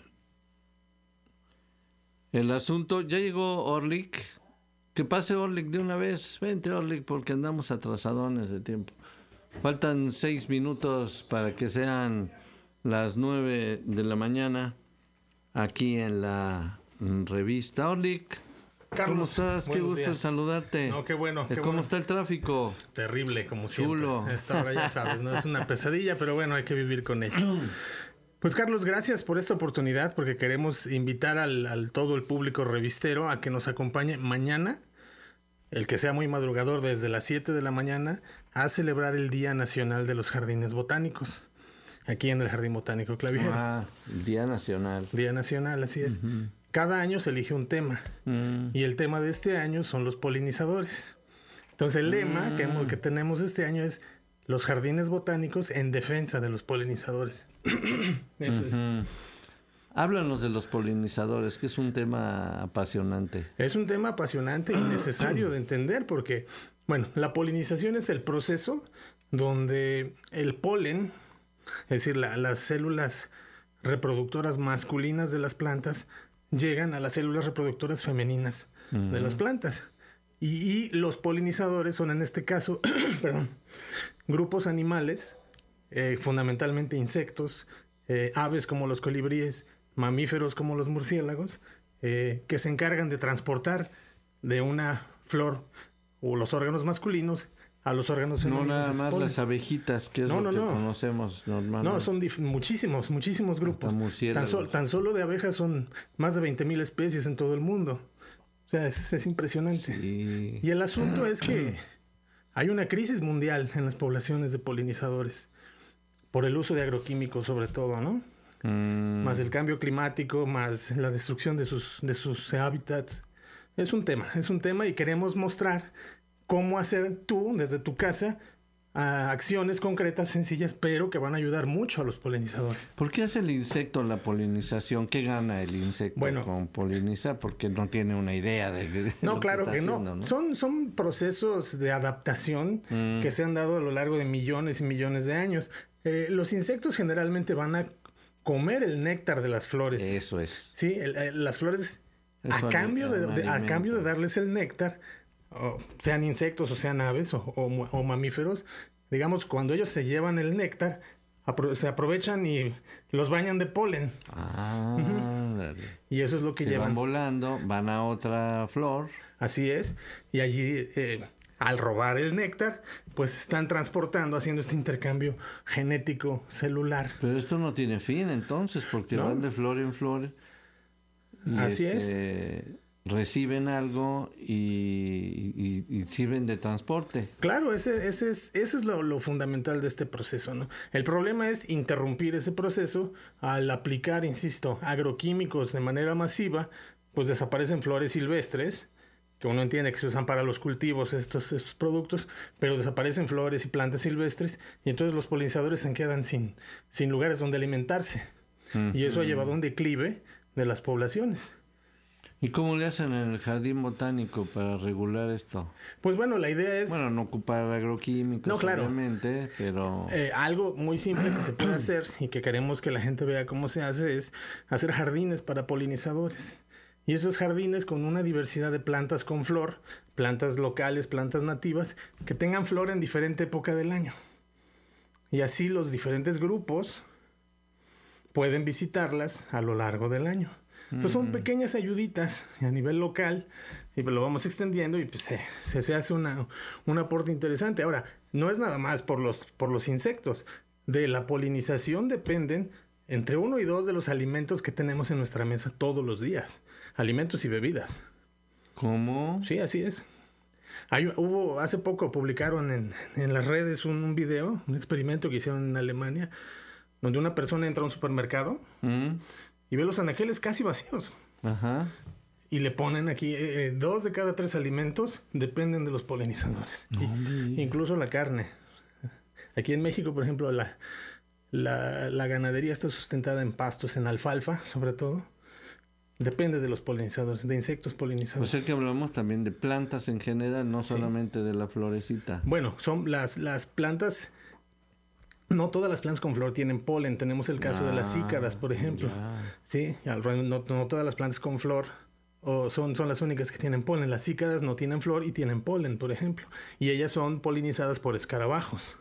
Speaker 5: el asunto, ya llegó Orlik. Que pase Orlik de una vez. Vente, Orlik, porque andamos atrasadones de tiempo. Faltan seis minutos para que sean las nueve de la mañana aquí en la revista. Orlik,
Speaker 9: Carlos,
Speaker 5: ¿cómo estás? Qué gusto
Speaker 9: días.
Speaker 5: saludarte.
Speaker 9: No, qué bueno. Qué
Speaker 5: ¿Cómo
Speaker 9: bueno.
Speaker 5: está el tráfico?
Speaker 9: Terrible, como siempre.
Speaker 5: Chulo.
Speaker 9: A esta hora ya sabes, ¿no? Es una pesadilla, pero bueno, hay que vivir con ella. Pues Carlos, gracias por esta oportunidad, porque queremos invitar al, al todo el público revistero a que nos acompañe mañana, el que sea muy madrugador, desde las siete de la mañana, a celebrar el Día Nacional de los Jardines Botánicos. aquí en el Jardín Botánico Clavijero.
Speaker 5: Ah, Día Nacional.
Speaker 9: Día Nacional, así es.
Speaker 5: Ujú.
Speaker 9: Cada año se elige un tema.
Speaker 5: Mm.
Speaker 9: Y el tema de este año son los polinizadores. Entonces el lema
Speaker 5: Mm.
Speaker 9: que, hemos- que tenemos este año es los jardines botánicos en defensa de los polinizadores. Eso es.
Speaker 5: Ujú. Háblanos de los polinizadores, que es un tema apasionante.
Speaker 9: Es un tema apasionante y necesario de entender porque, bueno, la polinización es el proceso donde el polen, es decir, la- las células reproductoras masculinas de las plantas llegan a las células reproductoras femeninas de las plantas. Y, y los polinizadores son en este caso, perdón, grupos animales, eh, fundamentalmente insectos, eh, aves como los colibríes, mamíferos como los murciélagos, eh, que se encargan de transportar de una flor o los órganos masculinos a los órganos
Speaker 5: No
Speaker 9: femeninos.
Speaker 5: nada
Speaker 9: ese
Speaker 5: más
Speaker 9: polen.
Speaker 5: las abejitas, que es
Speaker 9: No,
Speaker 5: lo
Speaker 9: no,
Speaker 5: que
Speaker 9: no.
Speaker 5: conocemos normalmente.
Speaker 9: No, son dif- muchísimos, muchísimos grupos. Tan,
Speaker 5: murciélagos.
Speaker 9: sol- tan solo de abejas son más de veinte mil especies en todo el mundo. O sea, es, es impresionante.
Speaker 5: Sí.
Speaker 9: Y el asunto es que hay una crisis mundial en las poblaciones de polinizadores por el uso de agroquímicos sobre todo, ¿no?
Speaker 5: Mm.
Speaker 9: Más el cambio climático, más la destrucción de sus, de sus hábitats. Es un tema, es un tema y queremos mostrar cómo hacer tú, desde tu casa, a acciones concretas, sencillas, pero que van a ayudar mucho a los polinizadores.
Speaker 5: ¿Por qué hace el insecto la polinización? ¿Qué gana el insecto
Speaker 9: Bueno.
Speaker 5: con polinizar? Porque no tiene una idea de, de
Speaker 9: No,
Speaker 5: lo
Speaker 9: claro
Speaker 5: está
Speaker 9: que, no.
Speaker 5: haciendo,
Speaker 9: Son, son procesos de adaptación
Speaker 5: Mm.
Speaker 9: que se han dado a lo largo de millones y millones de años. Eh, los insectos generalmente van a comer el néctar de las flores.
Speaker 5: Eso es.
Speaker 9: Sí, el- el- las flores,
Speaker 5: Es
Speaker 9: a
Speaker 5: un-
Speaker 9: cambio de,
Speaker 5: un
Speaker 9: de- a
Speaker 5: alimento.
Speaker 9: cambio de darles el néctar, o sean insectos o sean aves o, o mu- o mamíferos, digamos, cuando ellos se llevan el néctar, apro- se aprovechan y los bañan de polen.
Speaker 5: Ah, dale.
Speaker 9: Y eso es lo que
Speaker 5: Se
Speaker 9: llevan.
Speaker 5: van volando, van a otra flor.
Speaker 9: Así es. Y allí, eh, al robar el néctar, pues están transportando, haciendo este intercambio genético celular.
Speaker 5: Pero esto no tiene fin entonces, porque
Speaker 9: No.
Speaker 5: van de flor en flor. y,
Speaker 9: Así
Speaker 5: este, Reciben algo y, y- y sirven de transporte.
Speaker 9: Claro, ese, ese es, eso es lo, lo fundamental de este proceso, ¿no? El problema es interrumpir ese proceso al aplicar, insisto, agroquímicos de manera masiva, pues desaparecen flores silvestres, que uno entiende que se usan para los cultivos estos, estos productos, pero desaparecen flores y plantas silvestres y entonces los polinizadores se quedan sin, sin lugares donde alimentarse. Y eso ha llevado a un declive de las poblaciones.
Speaker 5: ¿Y cómo le hacen en el jardín botánico para regular esto?
Speaker 9: Pues bueno, la idea es...
Speaker 5: Bueno, no ocupar agroquímicos,
Speaker 9: No, claro.
Speaker 5: obviamente, pero...
Speaker 9: Eh, algo muy simple que se puede hacer y que queremos que la gente vea cómo se hace es hacer jardines para polinizadores. Y esos jardines con una diversidad de plantas con flor, plantas locales, plantas nativas, que tengan flor en diferente época del año. Y así los diferentes grupos pueden visitarlas a lo largo del año. Pues son pequeñas ayuditas a nivel local y pues lo vamos extendiendo y pues se, se, se hace una, un aporte interesante. Ahora, no es nada más por los, por los insectos. De la polinización dependen entre uno y dos de los alimentos que tenemos en nuestra mesa todos los días. Alimentos y bebidas.
Speaker 5: ¿Cómo?
Speaker 9: Sí, así es. Hay, hubo, hace poco publicaron en, en las redes un, un video, un experimento que hicieron en Alemania, donde una persona entra a un supermercado
Speaker 5: Mm,
Speaker 9: y ve los anaqueles casi vacíos.
Speaker 5: Ajá.
Speaker 9: Y le ponen aquí, eh, eh, dos de cada tres alimentos dependen de los polinizadores. Y- incluso la carne. Aquí en México, por ejemplo, la, la, la ganadería está sustentada en pastos, en alfalfa, sobre todo. Depende de los polinizadores, de insectos
Speaker 5: O
Speaker 9: polinizadores.
Speaker 5: sea que hablamos también de plantas en general, no
Speaker 9: Sí.
Speaker 5: solamente de la florecita.
Speaker 9: Bueno, son las, las plantas... No todas las plantas con flor tienen polen. Tenemos el caso de las
Speaker 5: Ah,
Speaker 9: cícadas, por ejemplo.
Speaker 5: ya.
Speaker 9: Sí, al- no, no todas las plantas con flor o son, son las únicas que tienen polen. Las cícadas no tienen flor y tienen polen, por ejemplo. Y ellas son polinizadas por escarabajos.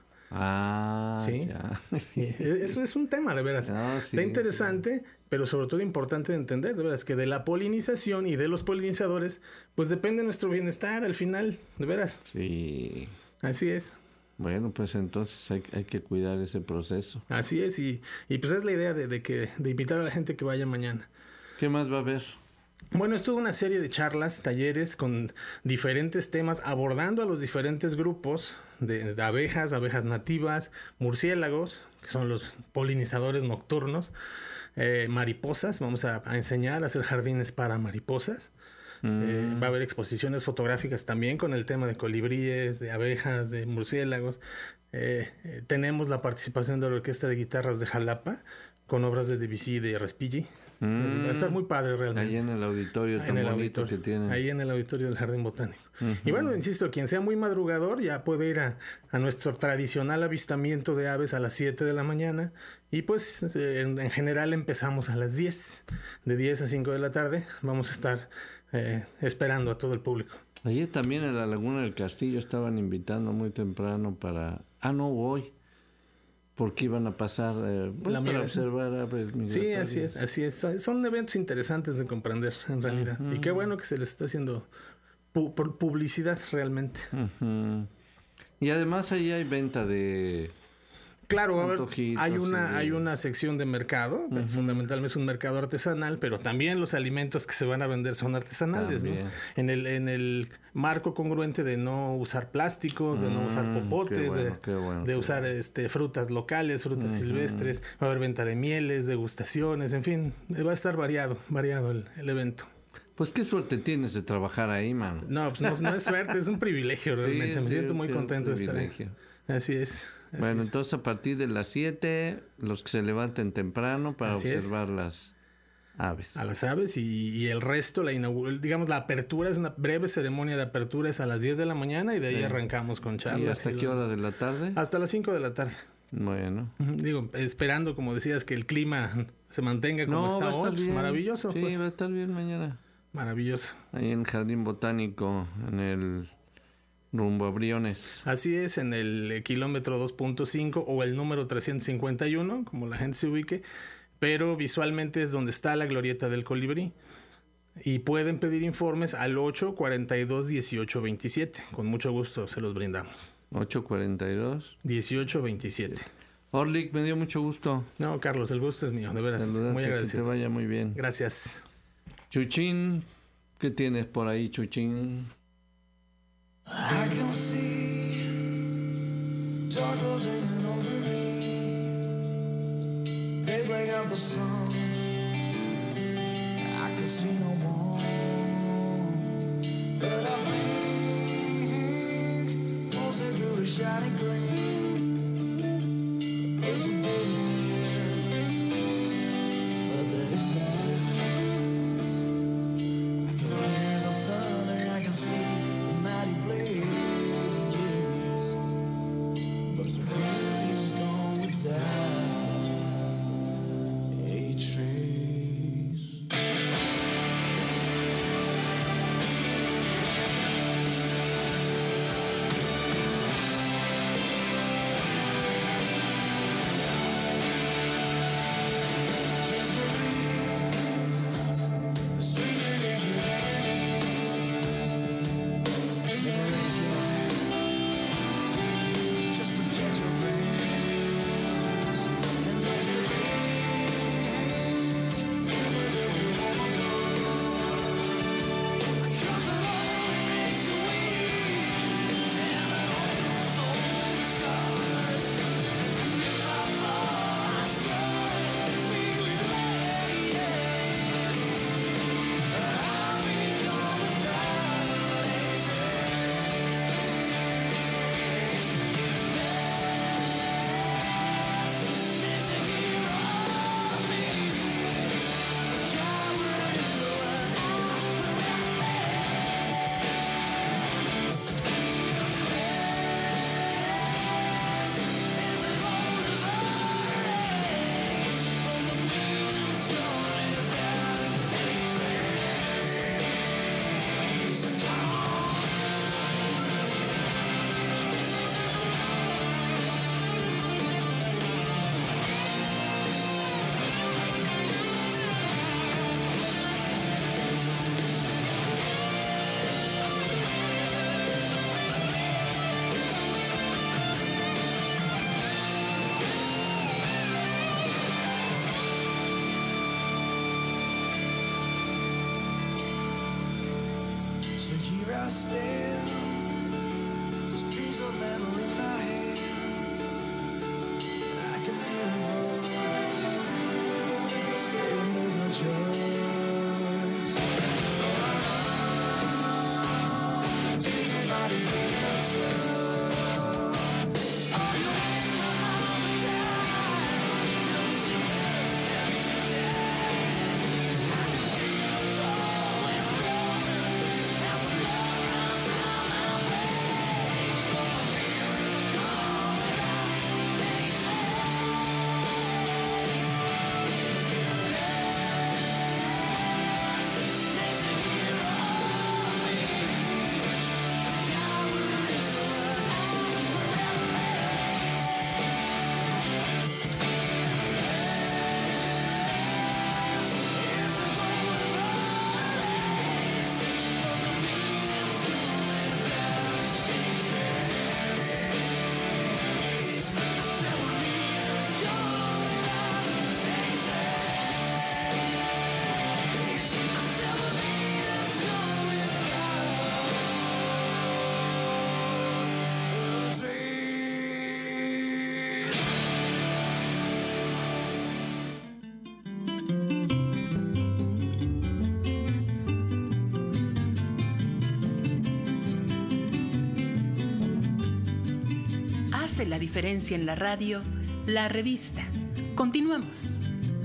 Speaker 5: Ah,
Speaker 9: Sí.
Speaker 5: ya.
Speaker 9: Y eso es un tema, de veras.
Speaker 5: Ah, sí,
Speaker 9: Está interesante, pero sobre todo importante de entender, de veras, que de la polinización y de los polinizadores, pues depende nuestro bienestar al final, de veras.
Speaker 5: Sí.
Speaker 9: Así es.
Speaker 5: Bueno, pues entonces hay, hay que cuidar ese proceso.
Speaker 9: Así es, y, y pues es la idea de, de que de invitar a la gente que vaya mañana.
Speaker 5: ¿Qué más va a haber?
Speaker 9: Bueno, es toda una serie de charlas, talleres con diferentes temas, abordando a los diferentes grupos de, de abejas, abejas nativas, murciélagos, que son los polinizadores nocturnos, eh, mariposas, vamos a, a enseñar a hacer jardines para mariposas. Mm. Eh, va a haber exposiciones fotográficas también con el tema de colibríes, de abejas, de murciélagos. Eh, eh, tenemos la participación de la Orquesta de Guitarras de Jalapa, con obras de Debussy y de Respighi. Mm. Va a estar muy padre realmente.
Speaker 5: Ahí en el auditorio tan bonito auditorio, que tienen.
Speaker 9: Ahí en el auditorio del Jardín Botánico. Uh-huh. Y bueno, insisto, quien sea muy madrugador ya puede ir a, a nuestro tradicional avistamiento de aves a las siete de la mañana. Y pues eh, en, en general empezamos a las diez. De diez a cinco de la tarde vamos a estar eh, esperando a todo el público.
Speaker 5: Ayer también en la Laguna del Castillo estaban invitando muy temprano para... Ah, no, hoy. Porque iban a pasar eh, pues, para observar aves migratorias.
Speaker 9: Sí, así es, así es. Son, son eventos interesantes de comprender, en realidad. Uh-huh. Y qué bueno que se les está haciendo pu- publicidad realmente.
Speaker 5: Uh-huh. Y además ahí hay venta de...
Speaker 9: Claro, a ver, hay una, de... hay una sección de mercado, uh-huh. fundamentalmente es un mercado artesanal, pero también los alimentos que se van a vender son artesanales, ¿no? En el, en el marco congruente de no usar plásticos, de no usar popotes, bueno, de, qué bueno, de qué usar bueno. este, frutas locales, frutas uh-huh. silvestres, va a haber venta de mieles, degustaciones, en fin, va a estar variado, variado el, el evento.
Speaker 5: Pues qué suerte tienes de trabajar ahí, mano.
Speaker 9: No, pues no, no es suerte, es un privilegio realmente, sí, me sí, siento muy contento de estar ahí. Así es. Así
Speaker 5: bueno,
Speaker 9: es.
Speaker 5: Entonces a partir de las siete, los que se levanten temprano para Así observar es. las aves.
Speaker 9: A las aves y, y el resto, la inaugura, digamos, la apertura es una breve ceremonia de apertura, es a las diez de la mañana y de ahí sí. arrancamos con charlas.
Speaker 5: ¿Y hasta y qué hora de la tarde?
Speaker 9: Hasta las cinco de la tarde.
Speaker 5: Bueno.
Speaker 9: Digo, esperando, como decías, que el clima se mantenga como no, está hoy. Pues maravilloso.
Speaker 5: Sí,
Speaker 9: pues.
Speaker 5: va a estar bien mañana.
Speaker 9: Maravilloso.
Speaker 5: Ahí en Jardín Botánico, en el... rumbo a Briones.
Speaker 9: Así es, en el kilómetro dos punto cinco o el número trescientos cincuenta y uno, como la gente se ubique, pero visualmente es donde está la glorieta del colibrí. Y pueden pedir informes al ocho cuarenta y dos, dieciocho veintisiete. Con mucho gusto se los brindamos.
Speaker 5: ocho cuarenta y dos.
Speaker 9: dieciocho veintisiete.
Speaker 5: Orlik, me dio mucho gusto.
Speaker 9: No, Carlos, el gusto es mío, de veras.
Speaker 5: Saludate, muy agradecido. Que te vaya muy bien.
Speaker 9: Gracias.
Speaker 5: Chuchín, ¿qué tienes por ahí, Chuchín?
Speaker 8: I can see dark closing over me. They blank out the sun. I can see no more. But I think pulsing through a shiny green. There's a building here, but that is there. I can hear the thunder. I can see the mighty blaze. But the bird is gone without a trace. I stand, this piece of metal in my hand. I can hear a voice saying there's no choice. So I run to somebody's big concern.
Speaker 6: Hace la diferencia en la radio, La Revista. Continuamos.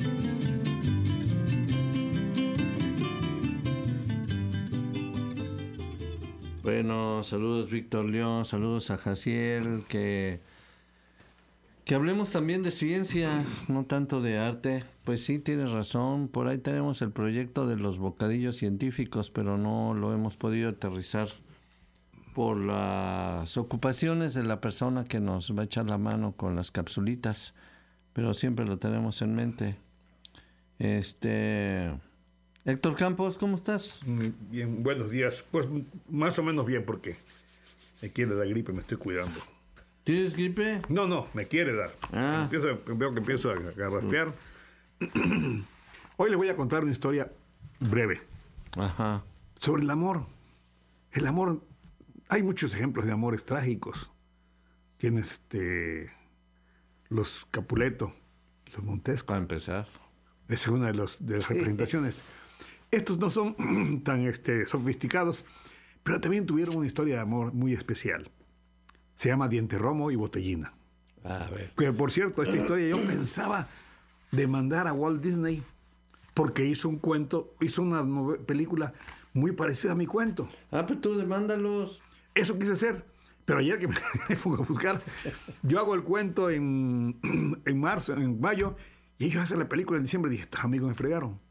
Speaker 5: Bueno, saludos Víctor León, saludos a Jaciel, que, que hablemos también de ciencia, no tanto de arte. Pues sí, tienes razón, por ahí tenemos el proyecto de los bocadillos científicos, pero no lo hemos podido aterrizar por las ocupaciones de la persona que nos va a echar la mano con las capsulitas, pero siempre lo tenemos en mente. Este... Héctor Campos, ¿cómo estás?
Speaker 10: Muy bien, buenos días. Pues más o menos bien, porque me quiere dar gripe, me estoy cuidando.
Speaker 5: ¿Tienes gripe?
Speaker 10: No, no, me quiere dar.
Speaker 5: Ah.
Speaker 10: Empiezo, veo que empiezo a garraspear. Hoy les voy a contar una historia breve.
Speaker 5: Ajá.
Speaker 10: Sobre el amor. El amor, hay muchos ejemplos de amores trágicos. Tienes este los Capuleto, los Montesco.
Speaker 5: Para empezar.
Speaker 10: Esa es una de, los, de las sí. representaciones. Estos no son tan este, sofisticados, pero también tuvieron una historia de amor muy especial. Se llama Diente Romo y Botellina.
Speaker 5: A ver.
Speaker 10: Que, por cierto, esta historia yo pensaba demandar a Walt Disney porque hizo un cuento, hizo una nove- película muy parecida a mi cuento.
Speaker 5: Ah, pero tú demándalos.
Speaker 10: Eso quise hacer, pero ayer que me pongo a buscar, yo hago el cuento en, en marzo, en mayo, y ellos hacen la película en diciembre. Y dije, estos amigos me fregaron.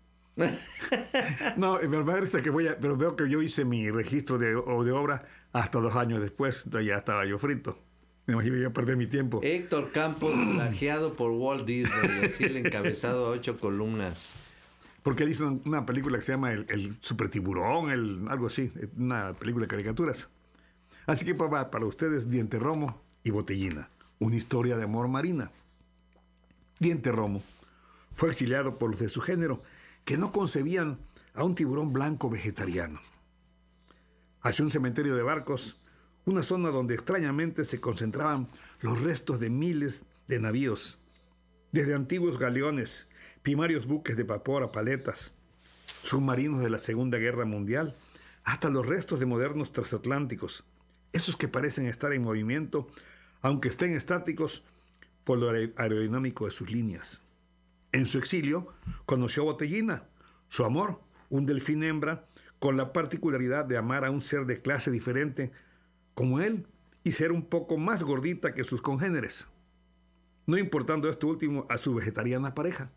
Speaker 10: No, en verdad es que voy a... Pero veo que yo hice mi registro de, o de obra hasta dos años después. Entonces ya estaba yo frito. Me imagino yo perder mi tiempo.
Speaker 5: Héctor Campos, plagiado por Walt Disney. Así el encabezado a ocho columnas.
Speaker 10: Porque él hizo una película que se llama El, el Super Tiburón, el, algo así. Una película de caricaturas. Así que para, para ustedes, Diente Romo y Botellina. Una historia de amor marina. Diente Romo fue exiliado por los de su género, que no concebían a un tiburón blanco vegetariano. Hacia un cementerio de barcos, una zona donde extrañamente se concentraban los restos de miles de navíos, desde antiguos galeones, primarios buques de vapor a paletas, submarinos de la Segunda Guerra Mundial, hasta los restos de modernos transatlánticos, esos que parecen estar en movimiento, aunque estén estáticos por lo aerodinámico de sus líneas. En su exilio, conoció a Botellina, su amor, un delfín hembra, con la particularidad de amar a un ser de clase diferente como él y ser un poco más gordita que sus congéneres, no importando esto último a su vegetariana pareja.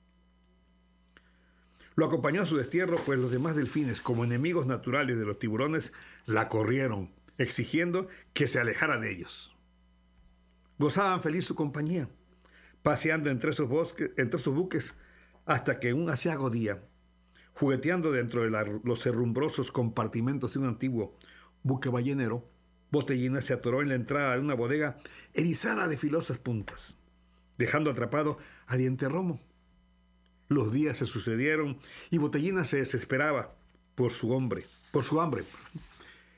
Speaker 10: Lo acompañó a su destierro, pues los demás delfines, como enemigos naturales de los tiburones, la corrieron, exigiendo que se alejara de ellos. Gozaban feliz su compañía, paseando entre sus, bosques, entre sus buques, hasta que un aciago día, jugueteando dentro de la, los herrumbrosos compartimentos de un antiguo buque ballenero, Botellina se atoró en la entrada de una bodega erizada de filosas puntas, dejando atrapado a Diente Romo. Los días se sucedieron y Botellina se desesperaba por su hombre, por su hambre.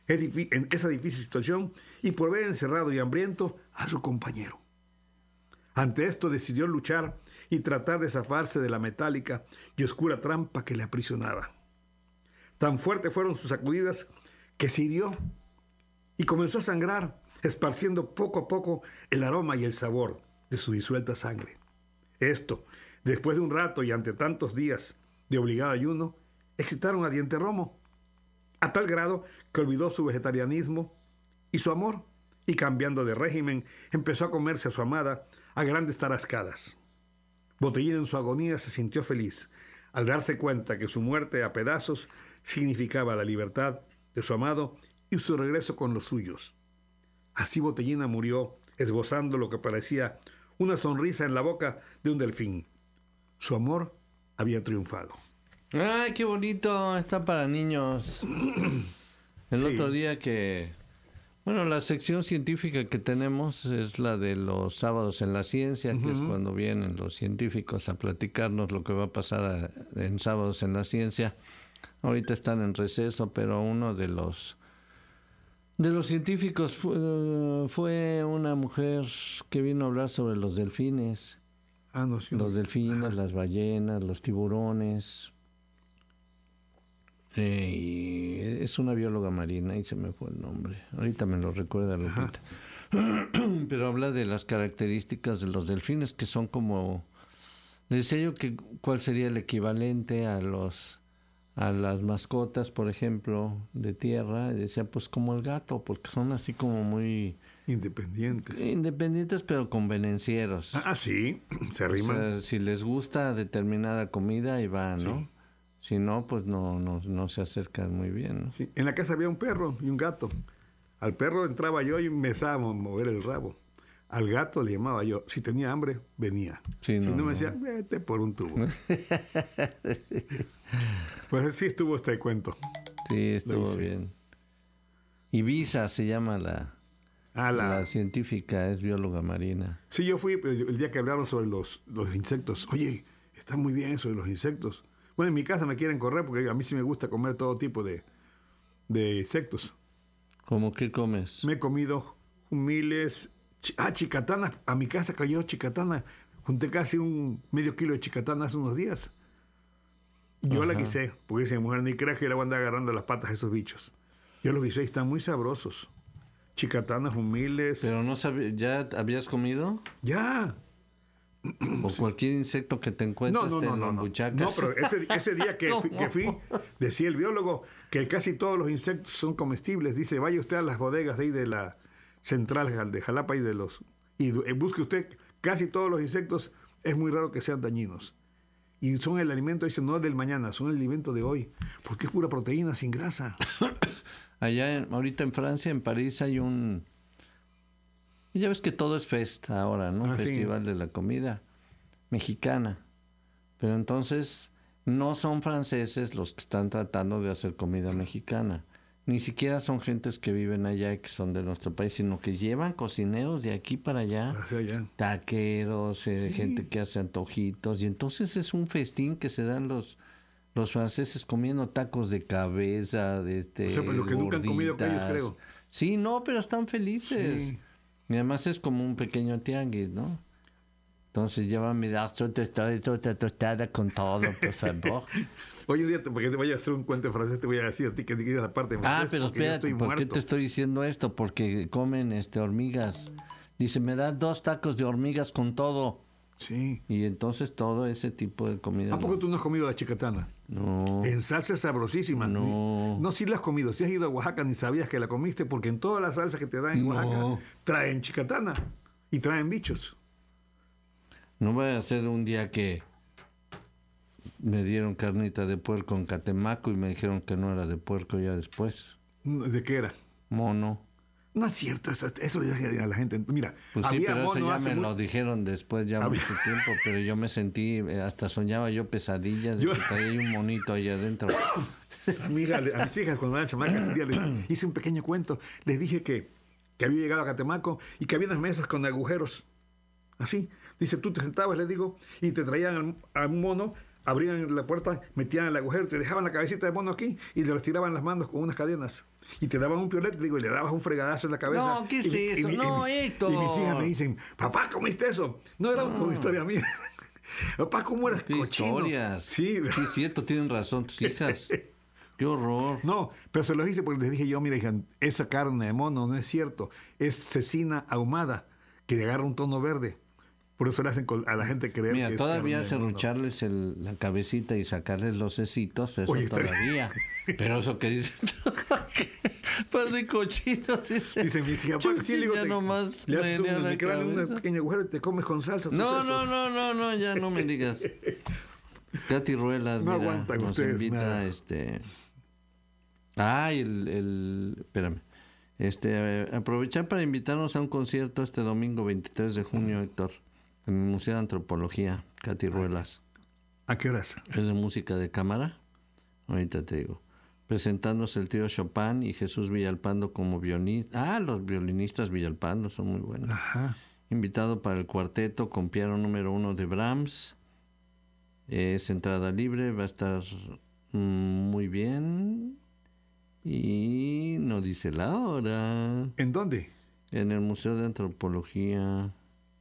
Speaker 10: en esa difícil situación y por ver encerrado y hambriento a su compañero. Ante esto decidió luchar y tratar de zafarse de la metálica y oscura trampa que le aprisionaba. Tan fuertes fueron sus sacudidas que se hirió y comenzó a sangrar, esparciendo poco a poco el aroma y el sabor de su disuelta sangre. Esto, después de un rato y ante tantos días de obligado ayuno, excitaron a Dienterromo, a tal grado que olvidó su vegetarianismo y su amor, y cambiando de régimen, empezó a comerse a su amada a grandes tarascadas. Botellín en su agonía se sintió feliz al darse cuenta que su muerte a pedazos significaba la libertad de su amado y su regreso con los suyos. Así Botellina murió, esbozando lo que parecía una sonrisa en la boca de un delfín. Su amor había triunfado.
Speaker 5: ¡Ay, qué bonito! Está para niños. El
Speaker 10: Sí.
Speaker 5: otro día que... Bueno, la sección científica que tenemos es la de los sábados en la ciencia, que es cuando vienen los científicos a platicarnos lo que va a pasar a- en sábados en la ciencia. Ahorita están en receso, pero uno de los de los científicos fue, fue una mujer que vino a hablar sobre los delfines.
Speaker 10: Ah, no, sí.
Speaker 5: Los delfines, las ballenas, los tiburones. Eh, y es una bióloga marina y se me fue el nombre. Ahorita me lo recuerda Lupita. Pero habla de las características de los delfines que son como... Le decía yo que cuál sería el equivalente a los a las mascotas, por ejemplo, de tierra. Y decía, pues como el gato, porque son así como muy...
Speaker 10: Independientes.
Speaker 5: Independientes, pero convenencieros.
Speaker 10: Ah, sí, se arriman.
Speaker 5: O sea, si les gusta determinada comida, ahí va, ¿no?
Speaker 10: Sí.
Speaker 5: Si no, pues no, no, no se acercan muy bien, ¿no?
Speaker 10: Sí, en la casa había un perro y un gato. Al perro entraba yo y empezaba a mover el rabo. Al gato le llamaba yo. Si tenía hambre, venía.
Speaker 5: Sí,
Speaker 10: si
Speaker 5: no,
Speaker 10: no, me
Speaker 5: no.
Speaker 10: decía, vete por un tubo. Pues sí estuvo este cuento.
Speaker 5: Sí, estuvo
Speaker 10: hice.
Speaker 5: bien. Ibiza se llama la,
Speaker 10: Ah, la-
Speaker 5: la científica, es bióloga marina.
Speaker 10: Sí, yo fui pues, el día que hablaron sobre los, los insectos. Oye, está muy bien eso de los insectos. Bueno, en mi casa me quieren correr porque a mí sí me gusta comer todo tipo de, de insectos.
Speaker 5: ¿Cómo qué comes?
Speaker 10: Me he comido humiles, chi- ah, chicatanas. A mi casa cayó chicatana. Junté casi un medio kilo de chicatana hace unos días. Yo la
Speaker 5: Ajá.
Speaker 10: guisé, porque esa mujer ni crea que le voy a andar agarrando las patas a esos bichos. Yo los guisé y están muy sabrosos. Chicatanas, humiles.
Speaker 5: Pero no sabía, ¿ya habías comido?
Speaker 10: Ya.
Speaker 5: O cualquier insecto que te encuentres
Speaker 10: No, no,
Speaker 5: te
Speaker 10: no,
Speaker 5: lo
Speaker 10: no, no.
Speaker 5: embuchacas.
Speaker 10: No, pero ese, ese día que fui,
Speaker 5: ¿Cómo?
Speaker 10: que fui, decía el biólogo que casi todos los insectos son comestibles. Dice, vaya usted a las bodegas de ahí de la central de Jalapa y de los... y du- eh, busque usted, casi todos los insectos es muy raro que sean dañinos. Y son el alimento, dice, no del mañana, son el alimento de hoy. Porque es pura proteína sin grasa.
Speaker 5: Allá, en- ahorita en Francia, en París, hay un... Ya ves que todo es festa ahora, ¿no?
Speaker 10: Ah, sí.
Speaker 5: Festival de la comida mexicana. Pero entonces, no son franceses los que están tratando de hacer comida mexicana. Ni siquiera son gentes que viven allá y que son de nuestro país, sino que llevan cocineros de aquí para allá.
Speaker 10: O sea, ya.
Speaker 5: Taqueros, eh, gente que hace antojitos. Y entonces es un festín que se dan los... Los franceses comiendo tacos de cabeza, de este,
Speaker 10: O sea, pero que nunca han comido con ellos,
Speaker 5: gorditas.
Speaker 10: creo.
Speaker 5: Sí, no, pero están felices.
Speaker 10: Sí.
Speaker 5: Y además es como un pequeño tianguis, ¿no? Entonces llévame dar su tostada, tota tostada con todo, por favor.
Speaker 10: Hoy un día, te- porque te vaya a hacer un cuento en francés, te voy a decir a ti que te queda la parte en francés.
Speaker 5: Ah, pero
Speaker 10: porque yo
Speaker 5: espérate,
Speaker 10: estoy
Speaker 5: ¿por qué
Speaker 10: muerto.
Speaker 5: te estoy diciendo esto? Porque comen este hormigas. Dice, me da dos tacos de hormigas con todo.
Speaker 10: Sí.
Speaker 5: Y entonces todo ese tipo de comida.
Speaker 10: ¿A poco
Speaker 5: no.
Speaker 10: tú no has comido la chicatana?
Speaker 5: No.
Speaker 10: En salsa sabrosísima.
Speaker 5: No.
Speaker 10: No, sí la has comido. Si has ido a Oaxaca ni sabías que la comiste porque en todas las salsas que te dan en
Speaker 5: No.
Speaker 10: Oaxaca traen chicatana y traen bichos.
Speaker 5: No voy a hacer un día que me dieron carnita de puerco en Catemaco y me dijeron que no era de puerco ya después.
Speaker 10: ¿De qué era?
Speaker 5: Mono.
Speaker 10: No es cierto, eso, eso le dije a la gente. Mira,
Speaker 5: Pues sí,
Speaker 10: había
Speaker 5: pero eso
Speaker 10: mono
Speaker 5: ya
Speaker 10: hace
Speaker 5: me
Speaker 10: mu-
Speaker 5: lo dijeron después ya
Speaker 10: Había-
Speaker 5: mucho tiempo, pero yo me sentí, eh, hasta soñaba yo pesadillas de
Speaker 10: Yo-
Speaker 5: que traía un monito ahí adentro.
Speaker 10: A, mi hija, a mis hijas, cuando eran chamacas, ese día les hice un pequeño cuento. Les dije que, que había llegado a Catemaco y que había unas mesas con agujeros. Así. Dice, tú te sentabas, le digo, y te traían al, al mono abrían la puerta, metían el agujero, te dejaban la cabecita de mono aquí y le retiraban las manos con unas cadenas. Y te daban un piolet, digo, y le dabas un fregadazo en la cabeza.
Speaker 5: No, ¿qué es
Speaker 10: y,
Speaker 5: eso?
Speaker 10: Y,
Speaker 5: no,
Speaker 10: y,
Speaker 5: Héctor.
Speaker 10: Y mis hijas me dicen, papá, ¿cómo hiciste eso? No era
Speaker 5: No.
Speaker 10: toda historia mía. Papá, ¿cómo eras
Speaker 5: ¿Qué
Speaker 10: cochino?
Speaker 5: historias?
Speaker 10: Sí.
Speaker 5: Sí, es cierto, tienen razón tus hijas. Qué horror.
Speaker 10: No, pero se los hice porque les dije yo, mira, hija, esa carne de mono no es cierto. Es cecina ahumada que le agarra un tono verde. Por eso le hacen a la gente creer
Speaker 5: Mira,
Speaker 10: que
Speaker 5: todavía
Speaker 10: es carne de mono.
Speaker 5: serrucharles el, la cabecita y sacarles los cecitos, eso
Speaker 10: Oye, está-
Speaker 5: todavía. Pero eso que dices, par de cochinos. Dice,
Speaker 10: Dice mi hija,
Speaker 5: Chuck,
Speaker 10: "Papá, sí, le digo,
Speaker 5: ya
Speaker 10: te-
Speaker 5: nomás
Speaker 10: le haces
Speaker 5: menea
Speaker 10: un,
Speaker 5: la
Speaker 10: le crean un
Speaker 5: cabeza".
Speaker 10: pequeño agujero y te comes con salsa. tus
Speaker 5: No, no,
Speaker 10: sesos.
Speaker 5: no, no, no, ya no me digas. Katy Ruelas,
Speaker 10: No
Speaker 5: mira,
Speaker 10: aguantan
Speaker 5: nos
Speaker 10: ustedes
Speaker 5: invita
Speaker 10: nada.
Speaker 5: este. Ah, el, el. Espérame. Este, eh, aprovechar para invitarnos a un concierto este domingo veintitrés de junio, Héctor, en el Museo de Antropología, Katy Ruelas.
Speaker 10: ¿A qué horas?
Speaker 5: Es de música de cámara. Ahorita te digo. Presentándose el tío Chopin y Jesús Villalpando como violista. Ah, los violinistas Villalpando son muy buenos.
Speaker 10: Ajá.
Speaker 5: Invitado para el cuarteto con piano número uno de Brahms. Es entrada libre, va a estar mm, muy bien. Y no dice la hora.
Speaker 10: ¿En dónde?
Speaker 5: En el Museo de Antropología.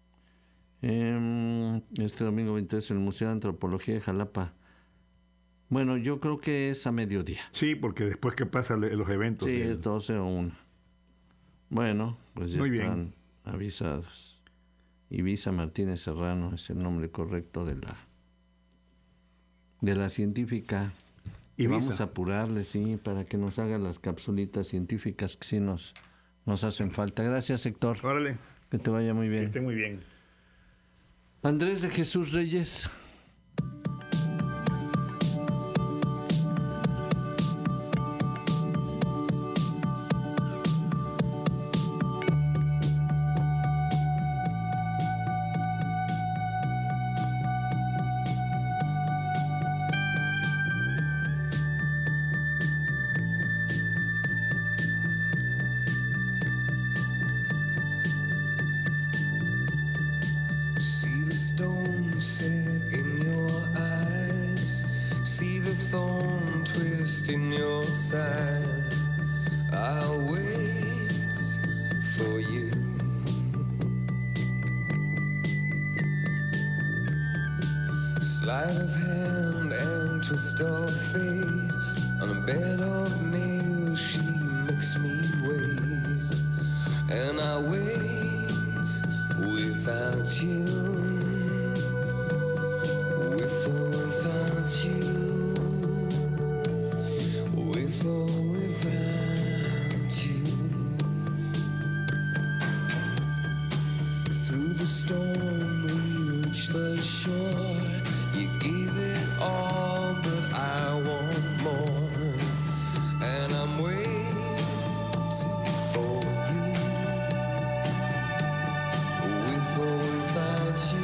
Speaker 5: Em, este domingo veintitrés en el Museo de Antropología de Jalapa. Bueno, yo creo que es a mediodía.
Speaker 10: Sí, porque después que pasan los eventos.
Speaker 5: Sí,
Speaker 10: del-
Speaker 5: es doce o una. Bueno, pues ya
Speaker 10: Muy bien.
Speaker 5: están avisados. Ibiza Martínez Serrano es el nombre correcto de la de la científica. Y
Speaker 10: Ibiza.
Speaker 5: vamos a apurarle, sí, para que nos haga las capsulitas científicas que sí nos, nos hacen falta. Gracias, Héctor.
Speaker 10: Órale,
Speaker 5: Que te vaya muy
Speaker 10: que
Speaker 5: bien.
Speaker 10: esté muy bien.
Speaker 5: Andrés de Jesús Reyes.
Speaker 8: See the stone set in your eyes. See the thorn twist in your side. I'll wait for you. Sleight of hand and twist of fate. On a bed of nails, she makes me wait. And I wait without you, with or without you, with or without you. Through the storm we reach the shore. You gave it all, but I want more. And I'm waiting for you, with or without you.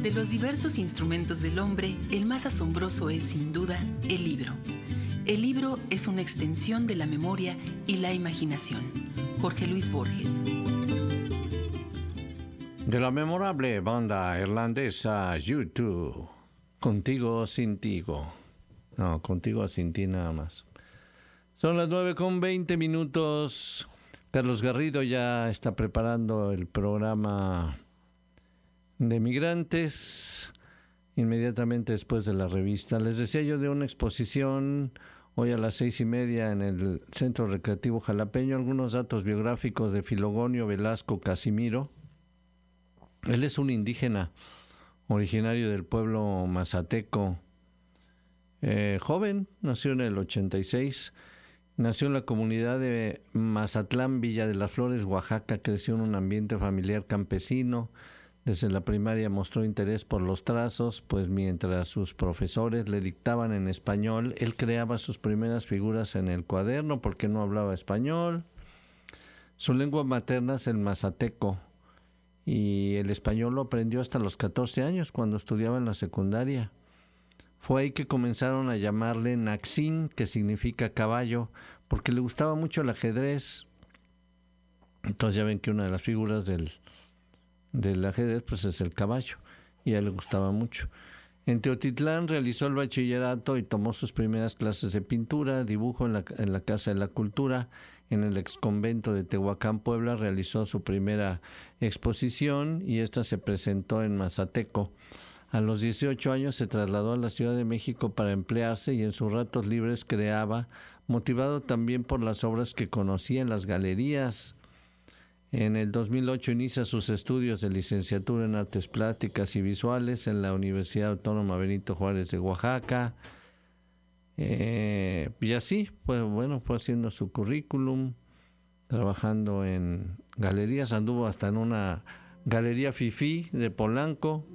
Speaker 6: De los diversos instrumentos del hombre, el más asombroso es, sin duda, el libro. El libro es una extensión de la memoria y la imaginación. Jorge Luis Borges.
Speaker 5: De la memorable banda irlandesa U dos, Contigo o Sin Tigo. No, Contigo o Sin Ti nada más. Son las nueve con veinte minutos. Carlos Garrido ya está preparando el programa de migrantes inmediatamente después de la revista. Les decía yo de una exposición hoy a las seis y media en el Centro Recreativo Jalapeño, algunos datos biográficos de Filogonio Velasco Casimiro. Él es un indígena originario del pueblo mazateco, eh, joven, nació en el ochenta y seis, nació en la comunidad de Mazatlán, Villa de las Flores, Oaxaca, creció en un ambiente familiar campesino. Desde la primaria mostró interés por los trazos, pues mientras sus profesores le dictaban en español, él creaba sus primeras figuras en el cuaderno porque no hablaba español. Su lengua materna es el mazateco y el español lo aprendió hasta los catorce años cuando estudiaba en la secundaria. Fue ahí que comenzaron a llamarle Naxín, que significa caballo, porque le gustaba mucho el ajedrez. Entonces ya ven que una de las figuras del del ajedrez pues es el caballo, y a él le gustaba mucho. En Teotitlán realizó el bachillerato y tomó sus primeras clases de pintura, dibujo en la, en la Casa de la Cultura. En el exconvento de Tehuacán, Puebla, realizó su primera exposición y esta se presentó en Mazateco. A los dieciocho años se trasladó a la Ciudad de México para emplearse y en sus ratos libres creaba, motivado también por las obras que conocía en las galerías. En el dos mil ocho inicia sus estudios de licenciatura en Artes Plásticas y Visuales en la Universidad Autónoma Benito Juárez de Oaxaca. Eh, y así, pues bueno, fue haciendo su currículum, trabajando en galerías, anduvo hasta en una galería fifí de Polanco.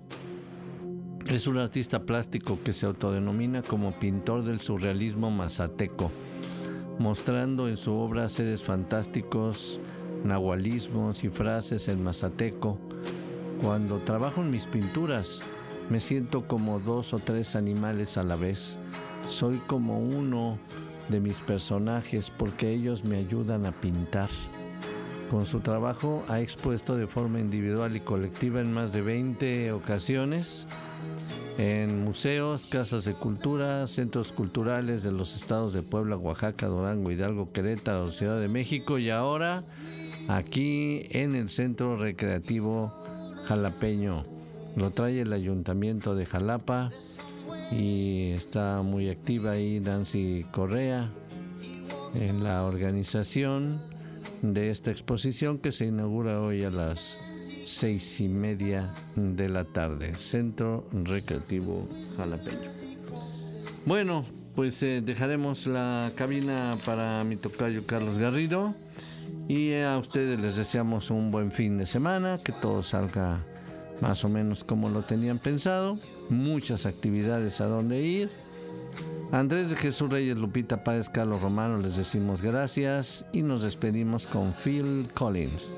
Speaker 5: Es un artista plástico que se autodenomina como pintor del surrealismo mazateco, mostrando en su obra seres fantásticos, nahualismos y frases en mazateco. Cuando trabajo en mis pinturas, me siento como dos o tres animales a la vez. Soy como uno de mis personajes porque ellos me ayudan a pintar. Con su trabajo ha expuesto de forma individual y colectiva en más de veinte ocasiones en museos, casas de cultura, centros culturales de los estados de Puebla, Oaxaca, Durango, Hidalgo, Querétaro, Ciudad de México y ahora aquí en el Centro Recreativo Jalapeño. Lo trae el Ayuntamiento de Jalapa y está muy activa ahí Nancy Correa en la organización de esta exposición que se inaugura hoy a las seis y media de la tarde. Centro Recreativo Jalapeño. Bueno, pues eh, dejaremos la cabina para mi tocayo Carlos Garrido. Y a ustedes les deseamos un buen fin de semana, que todo salga más o menos como lo tenían pensado. Muchas actividades a donde ir. Andrés de Jesús Reyes, Lupita Páez, Carlos Romano, les decimos gracias y nos despedimos con Phil Collins.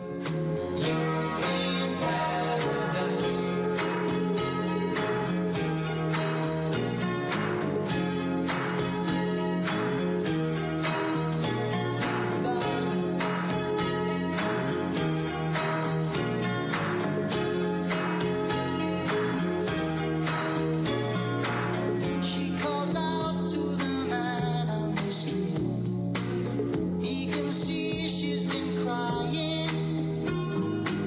Speaker 8: He can see she's been crying.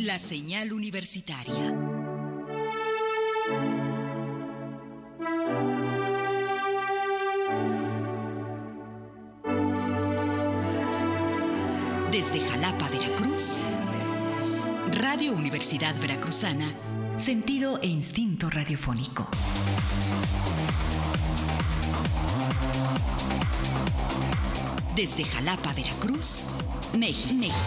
Speaker 11: La señal universitaria. Desde Jalapa, Veracruz, Radio Universidad Veracruzana, sentido e instinto radiofónico. Desde Jalapa, Veracruz, México. México.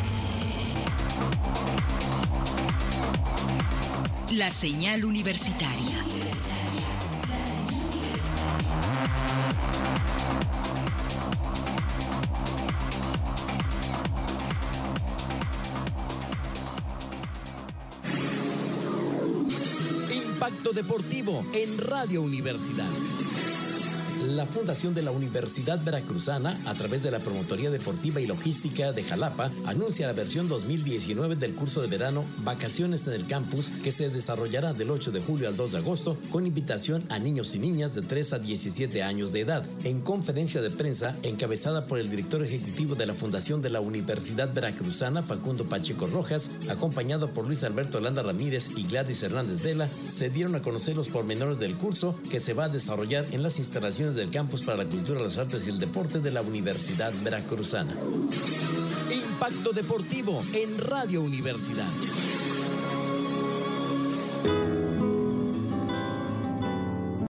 Speaker 11: La señal universitaria.
Speaker 12: Impacto Deportivo en Radio Universidad. La Fundación de la Universidad Veracruzana, a través de la Promotoría Deportiva y Logística de Jalapa, anuncia la versión dos mil diecinueve del curso de verano Vacaciones en el Campus, que se desarrollará del ocho de julio al dos de agosto, con invitación a niños y niñas de tres a diecisiete años de edad. En conferencia de prensa, encabezada por el director ejecutivo de la Fundación de la Universidad Veracruzana, Facundo Pacheco Rojas, acompañado por Luis Alberto Landa Ramírez y Gladys Hernández Vela, se dieron a conocer los pormenores del curso, que se va a desarrollar en las instalaciones del Campus para la Cultura, las Artes y el Deporte de la Universidad Veracruzana. Impacto Deportivo en Radio Universidad.